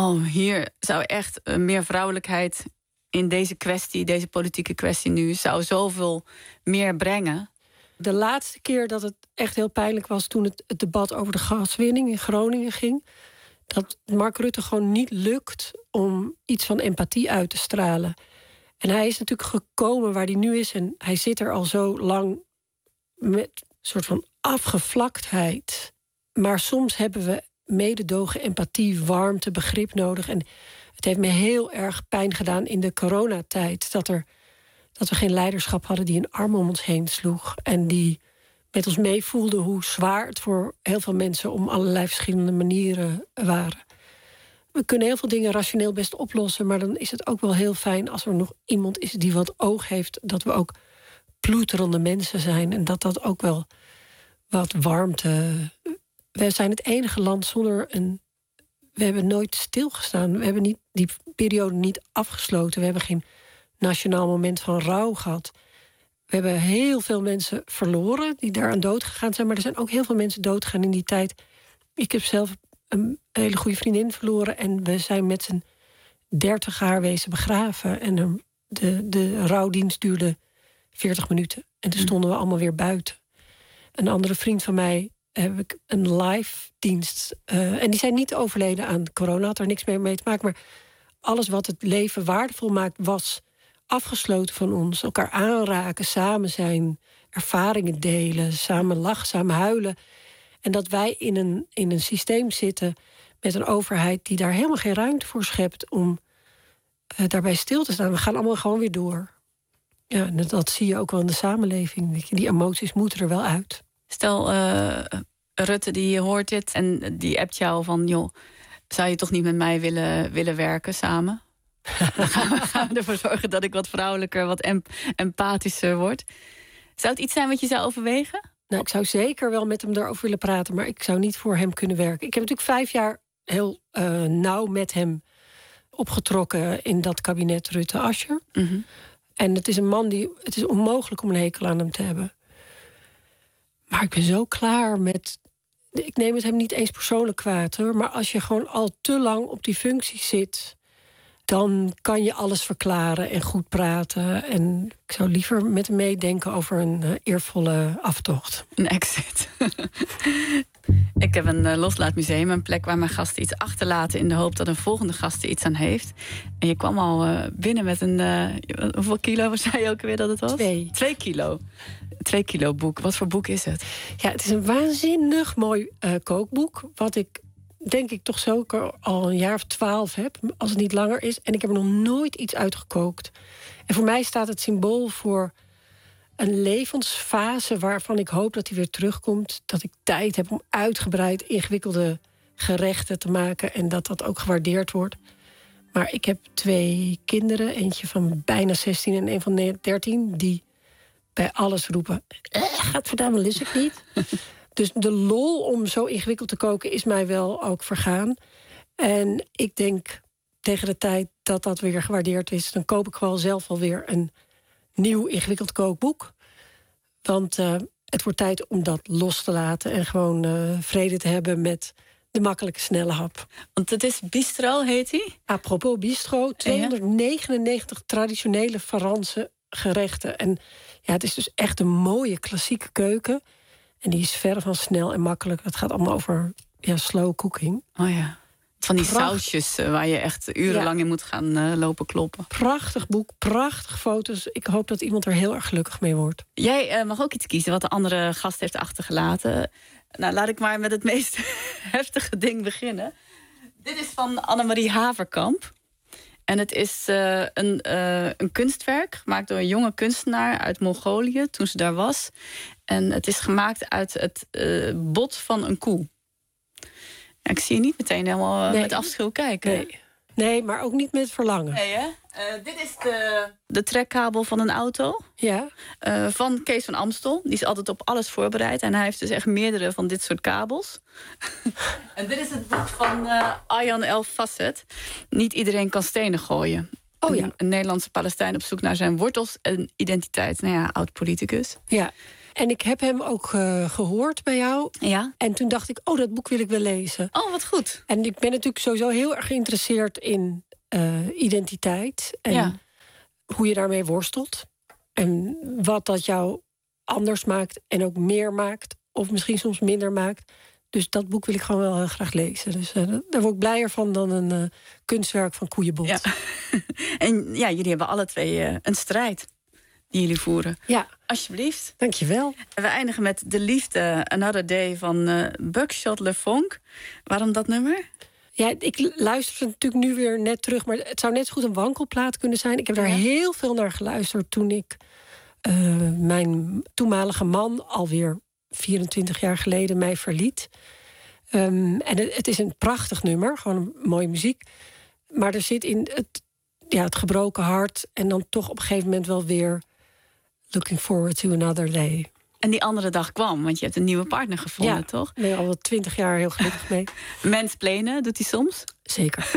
hier zou echt meer vrouwelijkheid in deze kwestie, deze politieke kwestie nu, zou zoveel meer brengen. De laatste keer dat het echt heel pijnlijk was, toen het debat over de gaswinning in Groningen ging, dat Mark Rutte gewoon niet lukt om iets van empathie uit te stralen. En hij is natuurlijk gekomen waar hij nu is. En hij zit er al zo lang met een soort van afgevlaktheid. Maar soms hebben we mededogen, empathie, warmte, begrip nodig. En het heeft me heel erg pijn gedaan in de coronatijd. Dat we geen leiderschap hadden die een arm om ons heen sloeg. En die met ons meevoelde hoe zwaar het voor heel veel mensen om allerlei verschillende manieren waren. We kunnen heel veel dingen rationeel best oplossen, maar dan is het ook wel heel fijn als er nog iemand is die wat oog heeft, dat we ook ploeterende mensen zijn en dat ook wel wat warmte. We zijn het enige land zonder we hebben nooit stilgestaan. We hebben die periode niet afgesloten. We hebben geen nationaal moment van rouw gehad. We hebben heel veel mensen verloren die daaraan dood gegaan zijn, maar er zijn ook heel veel mensen doodgegaan in die tijd. Ik heb zelf een hele goede vriendin verloren en we zijn met z'n 30 haar wezen begraven. En de rouwdienst duurde 40 minuten. En toen stonden we allemaal weer buiten. Een andere vriend van mij heb ik een live dienst. En die zijn niet overleden aan corona, had er niks mee te maken. Maar alles wat het leven waardevol maakt, was afgesloten van ons. Elkaar aanraken, samen zijn, ervaringen delen, samen lachen, samen huilen. En dat wij in een systeem zitten met een overheid die daar helemaal geen ruimte voor schept om daarbij stil te staan. We gaan allemaal gewoon weer door. Ja, en dat zie je ook wel in de samenleving. Die emoties moeten er wel uit. Stel, Rutte die hoort dit en die appt jou van, joh, zou je toch niet met mij willen werken samen? Dan gaan we ervoor zorgen dat ik wat vrouwelijker, wat empathischer word. Zou het iets zijn wat je zou overwegen? Nou, ik zou zeker wel met hem daarover willen praten, maar ik zou niet voor hem kunnen werken. Ik heb natuurlijk 5 jaar heel nauw met hem opgetrokken in dat kabinet Rutte-Asscher. Mm-hmm. En het is een man het is onmogelijk om een hekel aan hem te hebben. Maar ik ben zo klaar met. Ik neem het hem niet eens persoonlijk kwaad, hoor. Maar als je gewoon al te lang op die functie zit, dan kan je alles verklaren en goed praten. En ik zou liever met hem meedenken over een eervolle aftocht. Een exit. Ik heb een loslaatmuseum, een plek waar mijn gasten iets achterlaten in de hoop dat een volgende gast er iets aan heeft. En je kwam al binnen met hoeveel kilo zei je ook weer dat het was? 2 kilo. 2 kilo boek. Wat voor boek is het? Ja, het is een waanzinnig mooi kookboek. Wat ik denk ik toch zo al een jaar of 12 heb, als het niet langer is. En ik heb er nog nooit iets uitgekookt. En voor mij staat het symbool voor een levensfase waarvan ik hoop dat die weer terugkomt. Dat ik tijd heb om uitgebreid ingewikkelde gerechten te maken en dat ook gewaardeerd wordt. Maar ik heb 2 kinderen, eentje van bijna 16 en een van 13, die bij alles roepen, gadverdamme, lust ik niet. Dus de lol om zo ingewikkeld te koken is mij wel ook vergaan. En ik denk tegen de tijd dat dat weer gewaardeerd is, dan koop ik gewoon zelf alweer een nieuw ingewikkeld kookboek. Want het wordt tijd om dat los te laten en gewoon vrede te hebben met de makkelijke, snelle hap. Want het is Bistro, heet hij? Apropos Bistro, 299 traditionele Franse gerechten. En ja, het is dus echt een mooie klassieke keuken. En die is verre van snel en makkelijk. Het gaat allemaal over slow cooking. Oh ja. Van die sausjes waar je echt urenlang in moet gaan lopen kloppen. Prachtig boek, prachtige foto's. Ik hoop dat iemand er heel erg gelukkig mee wordt. Jij mag ook iets kiezen wat de andere gast heeft achtergelaten. Nou, laat ik maar met het meest heftige ding beginnen. Dit is van Annemarie Haverkamp. En het is een kunstwerk gemaakt door een jonge kunstenaar uit Mongolië toen ze daar was. En het is gemaakt uit het bot van een koe. Ja, ik zie je niet meteen helemaal met afschuw kijken. Nee, maar ook niet met verlangen. Nee, hè? Dit is de trekkabel van een auto. Ja. Van Kees van Amstel. Die is altijd op alles voorbereid. En hij heeft dus echt meerdere van dit soort kabels. En dit is het boek van Ayaan El Fasset. Niet iedereen kan stenen gooien. Oh ja. Een Nederlandse Palestijn op zoek naar zijn wortels en identiteit. Nou ja, oud-politicus. Ja. En ik heb hem ook gehoord bij jou. Ja. En toen dacht ik, dat boek wil ik wel lezen. Oh, wat goed. En ik ben natuurlijk sowieso heel erg geïnteresseerd in identiteit. En hoe je daarmee worstelt. En wat dat jou anders maakt en ook meer maakt. Of misschien soms minder maakt. Dus dat boek wil ik gewoon wel heel graag lezen. Dus daar word ik blijer van dan een kunstwerk van Koeienbot. Ja. En ja, jullie hebben alle twee een strijd die jullie voeren. Ja. Alsjeblieft. Dankjewel. En we eindigen met De Liefde, Another Day van Buckshot LeFonk. Waarom dat nummer? Ja, ik luister het natuurlijk nu weer net terug, maar het zou net zo goed een wankelplaat kunnen zijn. Ik heb daar heel veel naar geluisterd toen ik mijn toenmalige man alweer 24 jaar geleden mij verliet. En het is een prachtig nummer, gewoon een mooie muziek. Maar er zit in het gebroken hart en dan toch op een gegeven moment wel weer looking forward to another day. En die andere dag kwam, want je hebt een nieuwe partner gevonden, toch? Ja, ik ben al wel 20 jaar heel gelukkig mee. Mansplainen, doet hij soms? Zeker.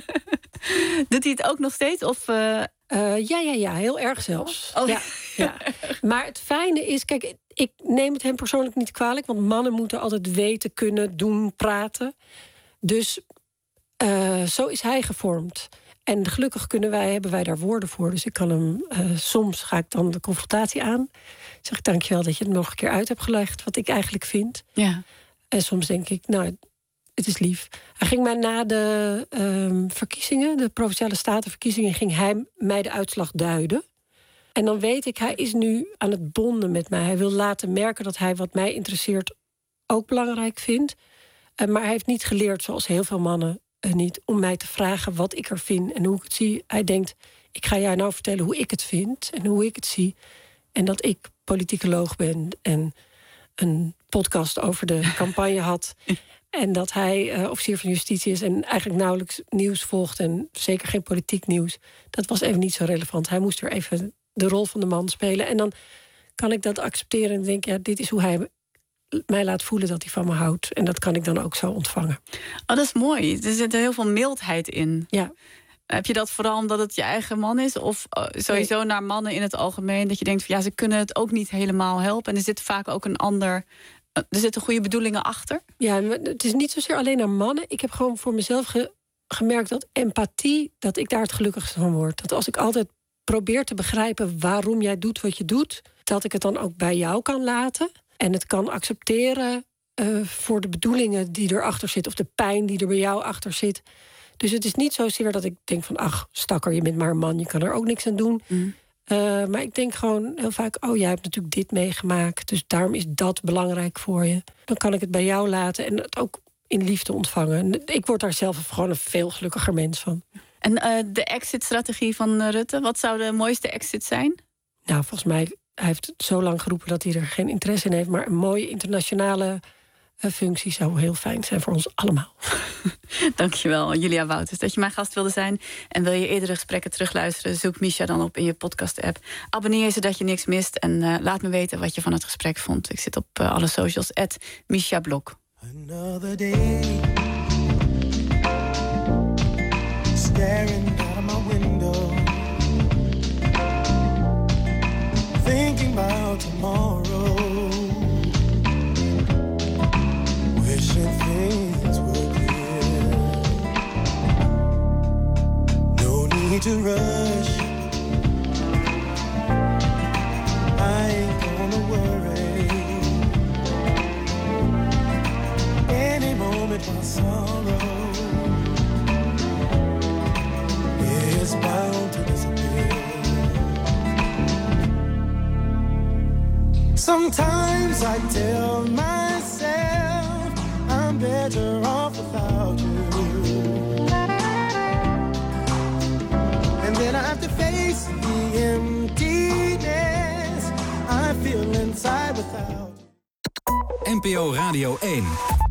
Doet hij het ook nog steeds? Of, Ja, heel erg zelfs. Oh. Ja. Maar het fijne is, kijk, ik neem het hem persoonlijk niet kwalijk, want mannen moeten altijd weten, kunnen, doen, praten. Dus zo is hij gevormd. En gelukkig hebben wij daar woorden voor. Dus ik kan hem, soms ga ik dan de confrontatie aan. Zeg ik, dankjewel dat je het nog een keer uit hebt gelegd, wat ik eigenlijk vind. Ja. En soms denk ik, nou, het is lief. Hij ging mij na de verkiezingen, de Provinciale Statenverkiezingen, ging hij mij de uitslag duiden. En dan weet ik, hij is nu aan het bonden met mij. Hij wil laten merken dat hij wat mij interesseert ook belangrijk vindt. Maar hij heeft niet geleerd, zoals heel veel mannen niet, om mij te vragen wat ik er vind en hoe ik het zie. Hij denkt, ik ga jou nou vertellen hoe ik het vind en hoe ik het zie. En dat ik politicoloog ben en een podcast over de campagne had. En dat hij officier van justitie is en eigenlijk nauwelijks nieuws volgt en zeker geen politiek nieuws. Dat was even niet zo relevant. Hij moest er even de rol van de man spelen. En dan kan ik dat accepteren en denk, ja, dit is hoe hij mij laat voelen dat hij van me houdt. En dat kan ik dan ook zo ontvangen. Oh, dat is mooi. Er zit heel veel mildheid in. Ja. Heb je dat vooral omdat het je eigen man is? Of sowieso naar mannen in het algemeen? Dat je denkt van ja, ze kunnen het ook niet helemaal helpen. En er zit vaak ook er zitten goede bedoelingen achter. Ja, het is niet zozeer alleen naar mannen. Ik heb gewoon voor mezelf gemerkt dat empathie, dat ik daar het gelukkigste van word. Dat als ik altijd probeer te begrijpen waarom jij doet wat je doet, dat ik het dan ook bij jou kan laten. En het kan accepteren voor de bedoelingen die erachter zitten, of de pijn die er bij jou achter zit. Dus het is niet zozeer dat ik denk van, ach, stakker, je bent maar een man, je kan er ook niks aan doen. Maar ik denk gewoon heel vaak, oh, jij hebt natuurlijk dit meegemaakt, dus daarom is dat belangrijk voor je. Dan kan ik het bij jou laten en het ook in liefde ontvangen. Ik word daar zelf gewoon een veel gelukkiger mens van. En de exit-strategie van Rutte, wat zou de mooiste exit zijn? Nou, volgens mij, hij heeft zo lang geroepen dat hij er geen interesse in heeft, maar een mooie internationale functie zou heel fijn zijn voor ons allemaal. Dankjewel, Julia Wouters, dat je mijn gast wilde zijn. En wil je eerdere gesprekken terugluisteren, zoek Misha dan op in je podcast-app. Abonneer je zodat je niks mist en laat me weten wat je van het gesprek vond. Ik zit op alle socials, @MishaBlok. Another day, staring out of my window, thinking about tomorrow, wishing things were clear. No need to rush, I ain't gonna worry. Sometimes I tell myself I'm better off without you. And then I have to face the emptiness I feel inside without you. NPO Radio 1.